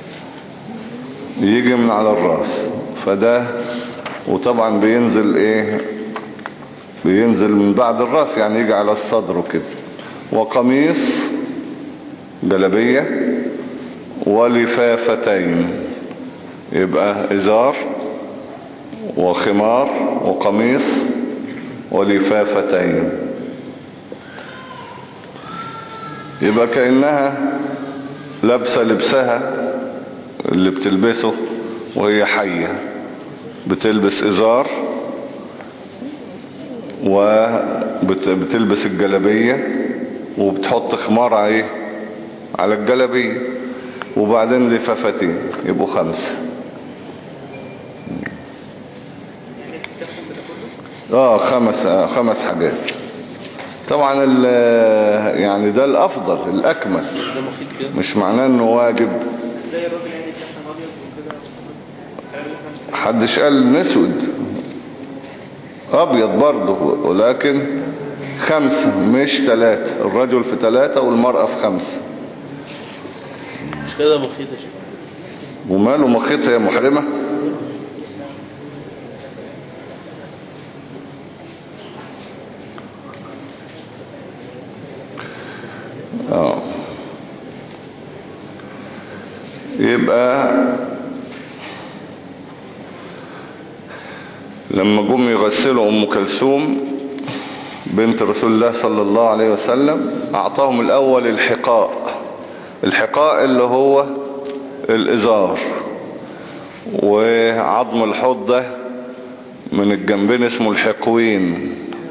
يجي من على الرأس فده، وطبعا بينزل ايه بينزل من بعد الرأس يعني يجي على الصدر وكده. وقميص جلبية ولفافتين، يبقى إزار وخمار وقميص ولفافتين، يبقى كأنها لابسة لبسها اللي بتلبسه وهي حية، بتلبس إزار وبتلبس الجلبية وبتحط خمار عليه على الجلبية، وبعدين لفافتين، يبقوا خمسة. اه خمس آه خمس حاجات طبعا. يعني ده الافضل الاكمل، مش معناه انه واجب. حدش قال نسود، ابيض برضه، ولكن خمسة مش ثلاثة. الرجل في ثلاثة والمرأة في خمسة. مش كده مخيط يا شيخ؟ وماله مخيط، هي محرمة؟ اه يبقى لما جم يغسلوا ام كلثوم بنت رسول الله صلى الله عليه وسلم اعطاهم الاول الحقاء. الحقاء اللي هو الازار، وعظم الحوض ده من الجنبين اسمه الحقوين.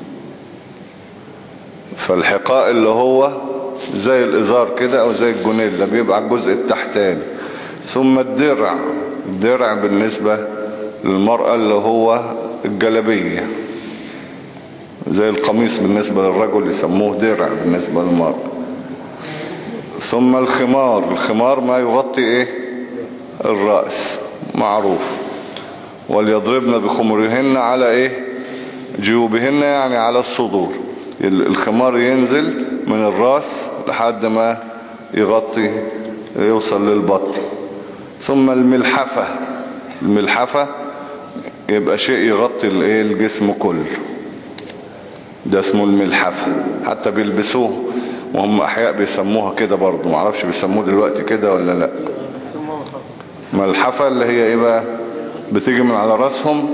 فالحقاء اللي هو زي الازار كده او زي الجنيلة، بيبقى الجزء التحتاني. ثم الدرع الدرع بالنسبة للمرأة اللي هو الجلبية، زي القميص بالنسبة للرجل يسموه درع بالنسبة للمرأة. ثم الخمار، الخمار ما يغطي ايه الرأس معروف. وليضربن بخمرهن على ايه جيوبهن، يعني على الصدور. الخمار ينزل من الرأس لحد ما يغطي يوصل للبطن. ثم الملحفة، الملحفة يبقى شيء يغطي الايه الجسم كله، ده اسمه الملحفة. حتى بيلبسوه وهم احياء بيسموها كده برضو، معرفش بيسموه دلوقتي كده ولا لا. ملحفة اللي هي ايه بقى، بتيجي من على رأسهم،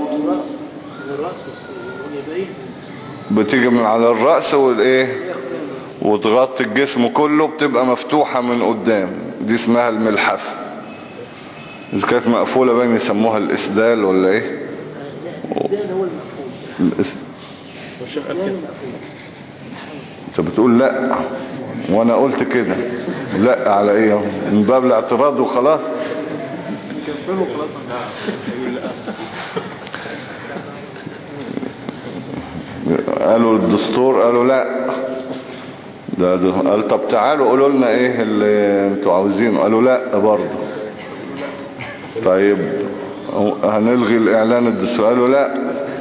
بتيجي من على الرأس والايه وتغطي الجسم كله، بتبقى مفتوحة من قدام، دي اسمها الملحفة. اذا كانت مقفولة بين يسموها الاسدال ولا ايه. الاسدال هو المقفول. انت بتقول لا وانا قلت كده لا على ايه، من باب الاعتراض وخلاص. كفلوا خلاص. قالوا الدستور، قالوا لا ده, ده قال طب تعالوا قولوا لنا ايه اللي انتوا عاوزينه، قالوا لا برضه. طيب هنلغي الاعلان الدستوري، قالوا لا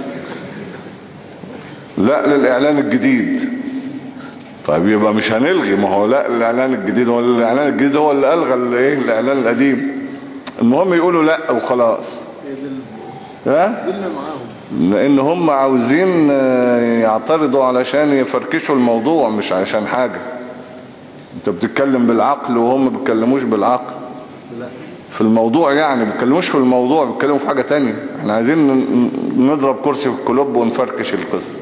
لا للاعلان الجديد. طيب يبقى مش هنلغي، ما هو لا الاعلان الجديد، هو الاعلان الجديد هو اللي الغى الايه الاعلان القديم. المهم يقولوا لا وخلاص. ها لان هم عاوزين يعترضوا علشان يفركشوا الموضوع، مش عشان حاجة. انت بتتكلم بالعقل وهم بيتكلموش بالعقل في الموضوع، يعني بيتكلموش في الموضوع، بيتكلموا في حاجة تانية. احنا عايزين نضرب كرسي في الكلوب ونفركش القصة.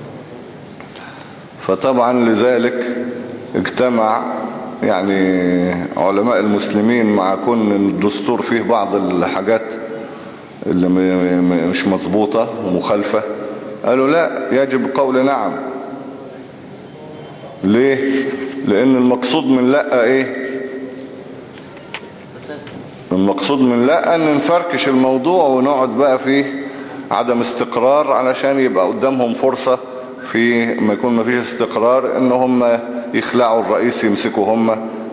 فطبعا لذلك اجتمع يعني علماء المسلمين مع كون الدستور فيه بعض الحاجات اللي مش مظبوطة ومخالفة، قالوا لا يجب قول نعم. ليه؟ لان المقصود من لا ايه، المقصود من لا ان نفركش الموضوع ونقعد بقى فيه عدم استقرار، علشان يبقى قدامهم فرصة في ما يكون ما فيش استقرار ان هم يخلعوا الرئيس، يمسكوا هم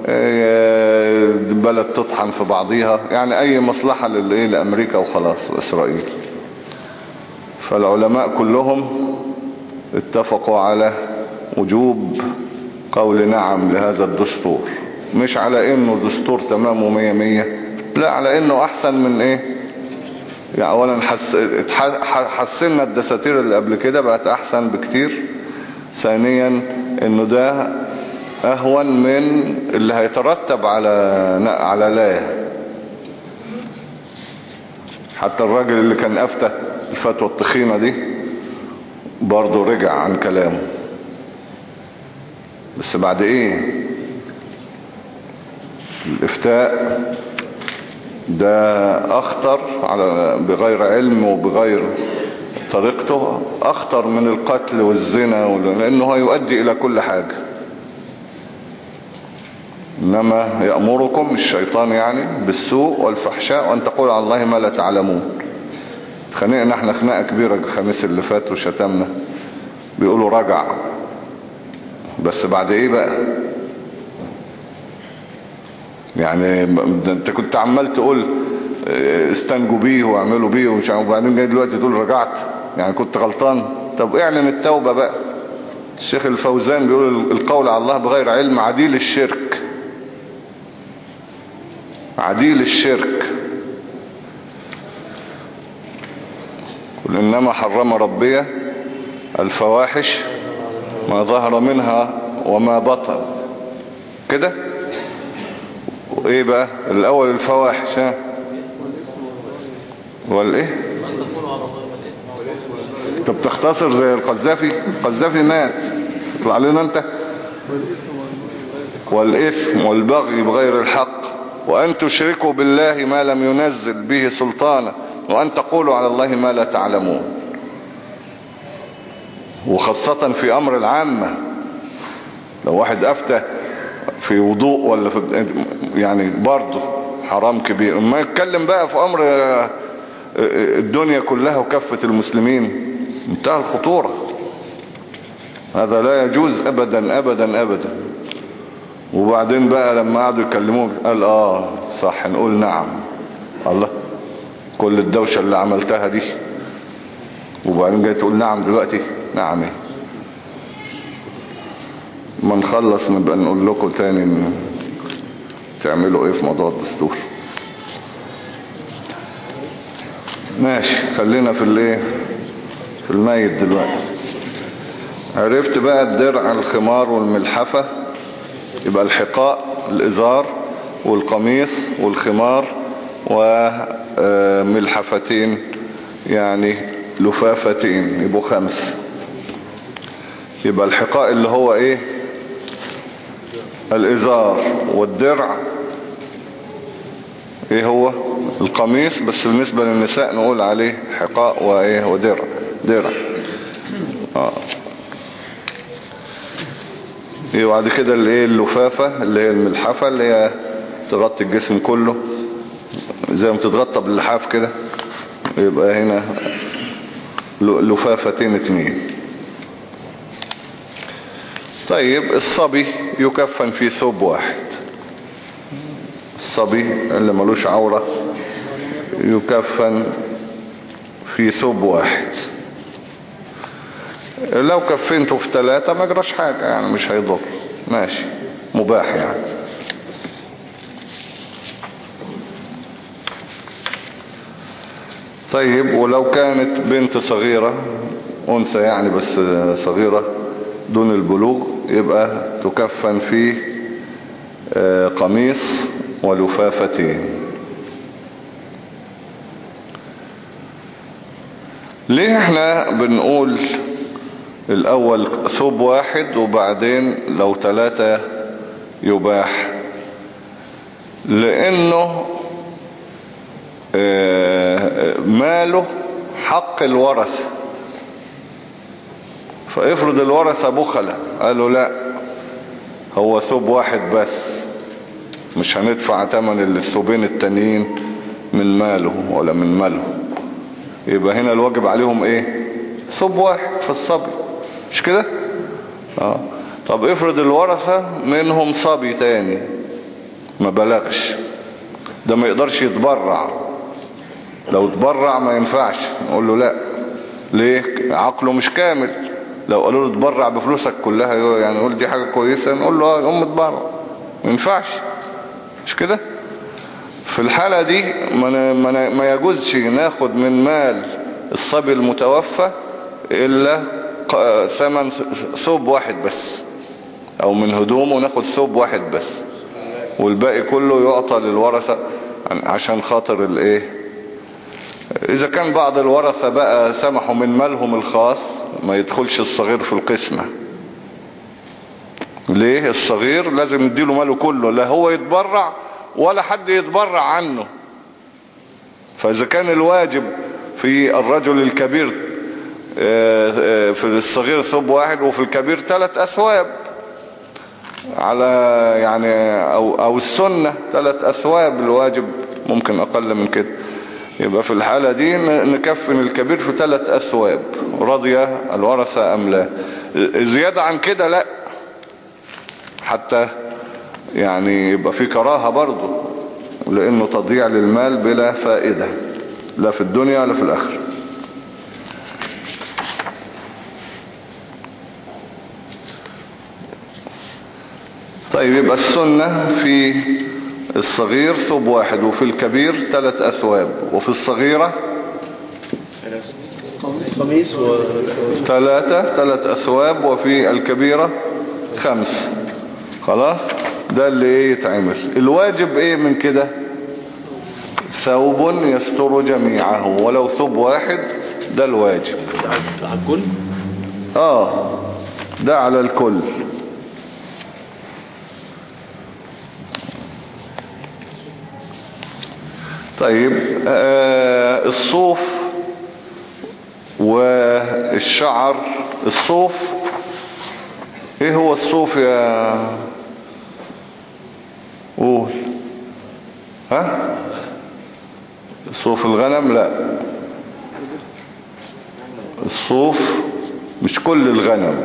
البلد تطحن في بعضيها، يعني اي مصلحة للايه لامريكا وخلاص واسرائيل. فالعلماء كلهم اتفقوا على وجوب قول نعم لهذا الدستور، مش على انه دستور تمام ومية مية، لا على انه احسن من ايه يعني. اولا حس... حسنا الدساتير اللي قبل كده بقت احسن بكتير. ثانيا انه ده اهون من اللي هيترتب على على لا. حتى الراجل اللي كان افتى الفتوى التخينة دي برضه رجع عن كلامه، بس بعد ايه الافتاء ده اخطر على بغير علم وبغير طريقته، اخطر من القتل والزنا، لانه هيؤدي الى كل حاجة. انما يأمركم الشيطان يعني بالسوء والفحشاء وان تقول على الله ما لا تعلمون. خنقنا احنا خناقة كبيرة الخميس اللي فات وشتمنا، بيقولوا رجع، بس بعد ايه بقى يعني. انت كنت عمال تقول استنجوا بيه واعملوا بيه ومش عارف، وبعدين جاي دلوقتي تقول رجعت، يعني كنت غلطان. طب اعلن التوبة بقى. الشيخ الفوزان بيقول القول على الله بغير علم عديل الشرك، عديل الشرك. قل انما حرم ربي الفواحش ما ظهر منها وما بطن كده. وايه بقى الاول الفواحش ها والايه. انت بتختصر زي القذافي، القذافي مات تطلع لنا انت. والاثم والبغي بغير الحق وان تشركوا بالله ما لم ينزل به سلطانا وان تقولوا على الله ما لا تعلمون. وخاصة في امر العامة، لو واحد افتى في وضوء ولا في يعني برضه حرام كبير. ما يتكلم بقى في امر الدنيا كلها وكافة المسلمين انتهى الخطورة. هذا لا يجوز ابدا ابدا ابدا. وبعدين بقى لما قعدوا يكلموه قال اه صح نقول نعم. الله، كل الدوشة اللي عملتها دي وبعدين جاي تقول نعم دلوقتي؟ نعم ايه؟ ما نخلص نبقى نقول لكم تاني تعملوا ايه في موضوع الدستور. ماشي، خلينا في الايه، في الميت دلوقتي. عرفت بقى الدرع الخمار والملحفة، يبقى الحقاء الازار والقميص والخمار وملحفتين يعني لفافتين يبقوا خمس. يبقى الحقاء اللي هو ايه؟ الازار. والدرع ايه هو؟ القميص، بس بالنسبة للنساء نقول عليه حقاء وايه ودرع. درع اه. ايه بعد كده الايه؟ اللفافة اللي هي الملحفة اللي هي تغطي الجسم كله زي ما تتغطى باللحاف كده. يبقى هنا لفافتين اتنين. طيب الصبي يكفن في ثوب واحد. الصبي اللي ملوش عورة يكفن في ثوب واحد. لو كفنته في ثلاثة ما جراش حاجة يعني، مش هيضر، ماشي، مباح يعني. طيب ولو كانت بنت صغيرة، أنثى يعني بس صغيرة دون البلوغ، يبقى تكفن في قميص ولفافتين. ليه احنا بنقول الأول ثوب واحد وبعدين لو ثلاثة يباح؟ لأنه ماله حق الورثة. فافرض الورثة بخلة قالوا لا هو ثوب واحد بس، مش هندفع ثمن الثوبين التانيين من ماله ولا من ماله، يبقى هنا الواجب عليهم ايه؟ ثوب واحد في الصبي، مش كده؟ اه. طب افرض الورثة منهم صبي تاني ما بلغش، ده ما يقدرش يتبرع. لو تبرع ما ينفعش، نقول له لا. ليه؟ عقله مش كامل. لو قالوا له تبرع بفلوسك كلها يعني نقول دي حاجة كويسة، نقول له اه يقوم تبرع، ما ينفعش، مش كده؟ في الحالة دي ما ما يجوزش ناخد من مال الصبي المتوفى الا ثمن ثوب واحد بس، او من هدومه ناخد ثوب واحد بس، والباقي كله يعطى للورثة عشان خاطر الايه. اذا كان بعض الورثة بقى سمحوا من مالهم الخاص ما يدخلش الصغير في القسمة. ليه؟ الصغير لازم نديله ماله كله، لا هو يتبرع ولا حد يتبرع عنه. فاذا كان الواجب في الرجل الكبير في الصغير ثوب واحد وفي الكبير ثلاث اثواب على يعني او, أو السنة ثلاث اثواب، الواجب ممكن اقل من كده، يبقى في الحالة دي نكفن الكبير في ثلاث اثواب رضي الورثة ام لا. زيادة عن كده لا، حتى يعني يبقى في كراهة برضو، لانه تضييع للمال بلا فائدة لا في الدنيا ولا في الاخرة. طيب يبقى السنة في الصغير ثوب واحد وفي الكبير ثلاث اثواب، وفي الصغيرة قميص و ثلاثة ثلاث اثواب، وفي الكبيرة خمس. خلاص ده اللي ايه يتعمل. الواجب ايه من كده؟ ثوب يستر جميعه، ولو ثوب واحد ده الواجب. على الكل؟ اه ده على الكل. طيب آه الصوف والشعر. الصوف ايه هو الصوف يا قول؟ ها صوف الغنم؟ لا، الصوف مش كل الغنم،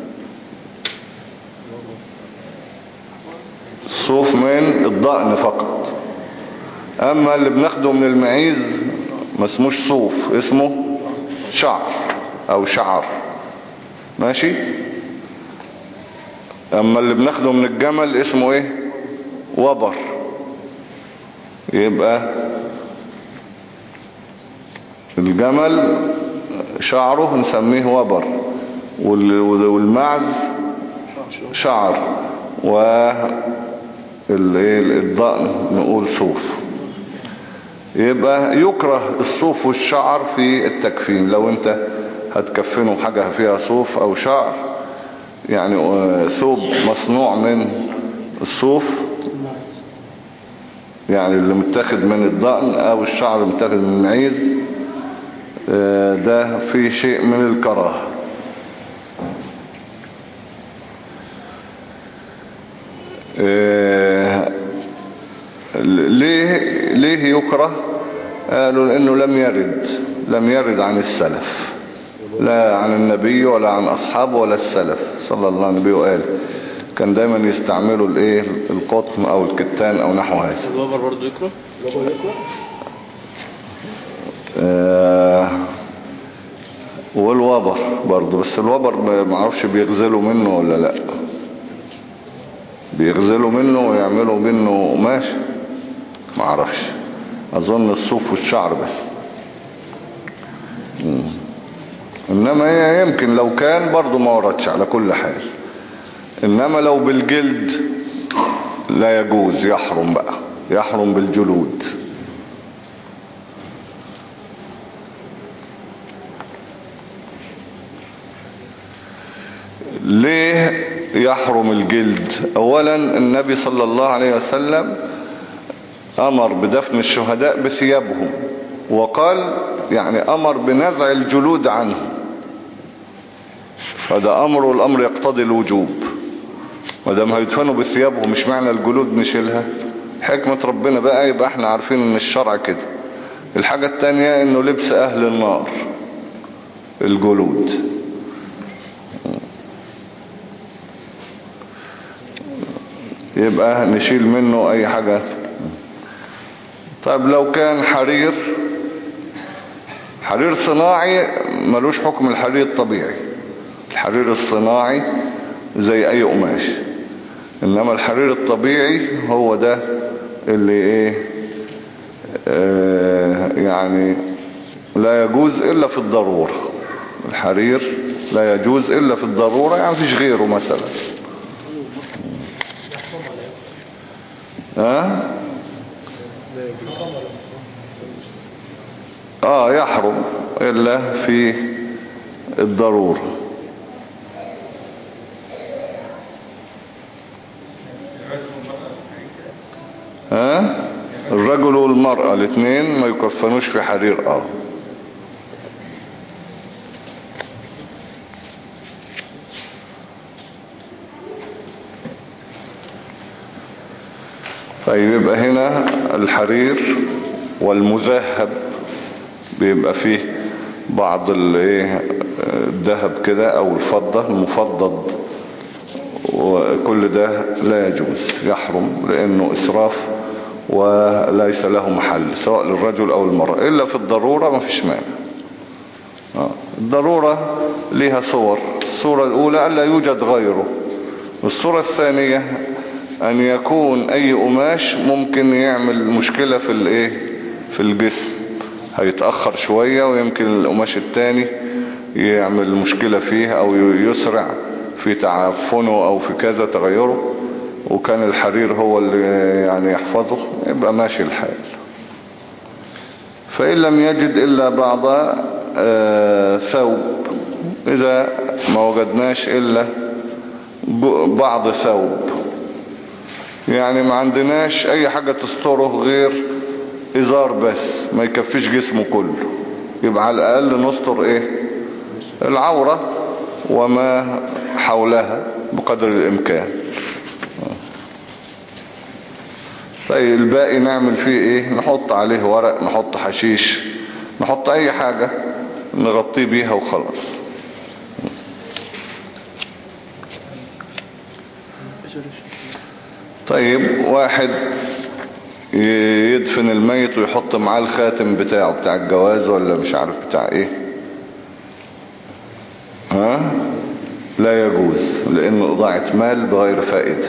الصوف من الضأن فقط. اما اللي بناخده من المعيز ما اسموش صوف، اسمه شعر او شعر، ماشي. اما اللي بناخده من الجمل اسمه ايه؟ وبر. يبقى الجمل شعره نسميه وبر، والمعز شعر، والضأن نقول صوف. يبقى يكره الصوف والشعر في التكفين. لو انت هتكفنه حاجة فيها صوف او شعر، يعني ثوب مصنوع من الصوف، يعني اللي متاخد من الضأن او الشعر اللي متاخد من المعيز، ده في شيء من الكراهة. ليه ليه يكره؟ قالوا لانه لم يرد لم يرد عن السلف، لا عن النبي ولا عن اصحابه ولا السلف صلى الله عليه وسلم. قال كان دايما يستعملوا الايه القطن او الكتان او نحو هذا. الوبر برضه يكره؟ آه والوبر برضه، بس الوبر ما اعرفش بيغزلوا منه ولا لا، بيغزلوا منه ويعملوا منه قماش، ما اعرفش. اظن الصوف والشعر بس. مم. انما هي يمكن لو كان برضه ما وردش على كل حال. انما لو بالجلد لا يجوز، يحرم بقى، يحرم بالجلود. ليه يحرم الجلد؟ اولا النبي صلى الله عليه وسلم امر بدفن الشهداء بثيابهم، وقال يعني امر بنزع الجلود عنه، فده امر، والامر يقتضي الوجوب. ودام هيدفنوا بثيابهم مش معنى الجلود نشيلها، حكمة ربنا بقى. يبقى احنا عارفين ان الشرع كده. الحاجة التانية انه لبس اهل النار الجلود. يبقى نشيل منه اي حاجة. طيب لو كان حرير، حرير صناعي ملوش حكم الحرير الطبيعي. الحرير الصناعي زي اي قماش، انما الحرير الطبيعي هو ده اللي ايه آه يعني لا يجوز الا في الضرورة. الحرير لا يجوز الا في الضرورة، يعني مفيش غيره مثلا. ها اه يحرم الا في الضرورة. ها الرجل والمرأة الاثنين ما يكفنوش في حرير. اه طيب يبقى هنا الحرير والمذهب بيبقى فيه بعض الذهب كده او الفضة المفضد، وكل ده لا يجوز، يحرم لانه اسراف وليس له محل سواء للرجل او المرأة الا في الضرورة. ما فيش مانع. الضرورة لها صور. الصورة الاولى الا يوجد غيره، والصورة الثانية ان يكون اي قماش ممكن يعمل مشكلة في الايه في الجسم، هيتأخر شوية ويمكن القماش التاني يعمل مشكلة فيه او يسرع في تعفنه او في كذا تغيره، وكان الحرير هو اللي يعني يحفظه، يبقى ماشي الحال. فإن لم يجد إلا بعض آه ثوب، إذا ما وجدناش إلا بعض ثوب، يعني ما عندناش أي حاجة تستره غير إزار بس ما يكفيش جسمه كله، يبقى على الأقل نستر إيه العورة وما حولها بقدر الإمكان. طيب الباقي نعمل فيه ايه؟ نحط عليه ورق، نحط حشيش، نحط اي حاجة نغطيه بيها وخلاص. طيب واحد يدفن الميت ويحط معاه الخاتم بتاعه بتاع الجواز ولا مش عارف بتاع ايه، ها؟ لا يجوز، لانه اضاعة مال بغير فائدة.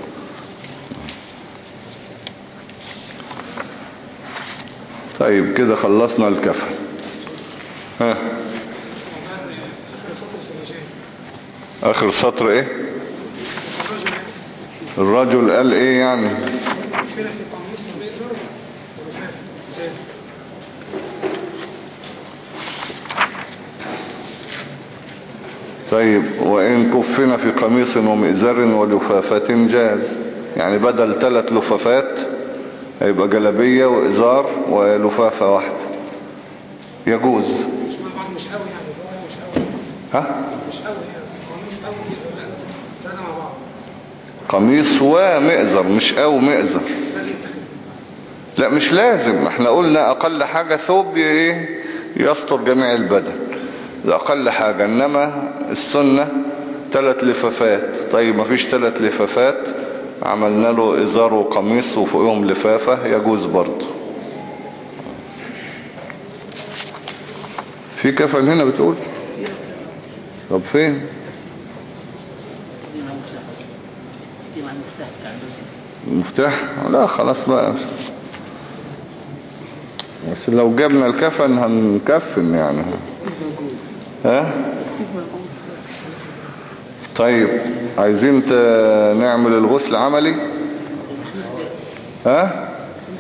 طيب كده خلصنا الكفن. ها اخر سطر ايه؟ الرجل قال ايه يعني؟ طيب وإن كفن في قميص ومئزر ولفافة جاز، يعني بدل ثلاث لفافات هيبقى جلبية وإزار ولفافة واحدة يجوز. مش قوي يعني مش قوي ها؟ مش قوي يعني قميص قوي ثلاثة مع بعض. قميص ومئزر مش قوي مئزر. لا مش لازم، احنا قلنا اقل حاجة ثوب يستر جميع البدن، ده اقل حاجة. انما السنة ثلاث لفافات. طيب ما فيش ثلاث لفافات، عملنا له ازار وقميص وفوقهم لفافة يجوز برضه. في كفن هنا بتقول؟ طب فين؟ المفتاح؟ لا خلاص بقى، بس لو جبنا الكفن هنكفن يعني. ها؟ طيب عايزين نعمل الغسل عملي؟ ها؟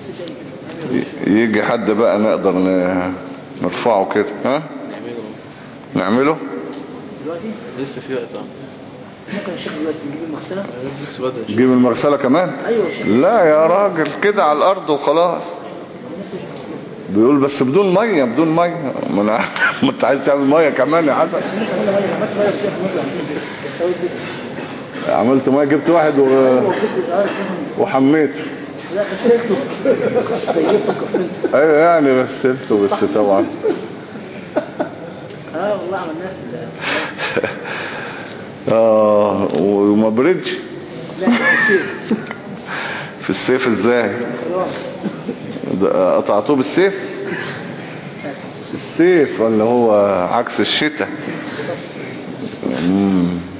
يجي حد بقى نقدر نرفعه كده. ها؟ نعمله؟ دلوقتي؟ لسه في وقت. ممكن يا شيخ دلوقتي نجيب المغسلة؟ لسه بدري. نجيب المغسلة كمان؟ ايوه يا شيخ. لا يا راجل كده على الارض وخلاص. بيقول بس بدون مية، بدون مية. ما انا ما انت عايز تعمل مية كمان يا حسن. عملت مية، جبت واحد و... وحميته. لا غسلته. ايوه يعني غسلته بس طبعا. اه والله عملناها اه وما بردش. لا في السيف. في السيف ازاي؟ قطعتوه بالسيف؟ السيف ولا هو عكس الشتاء؟ امم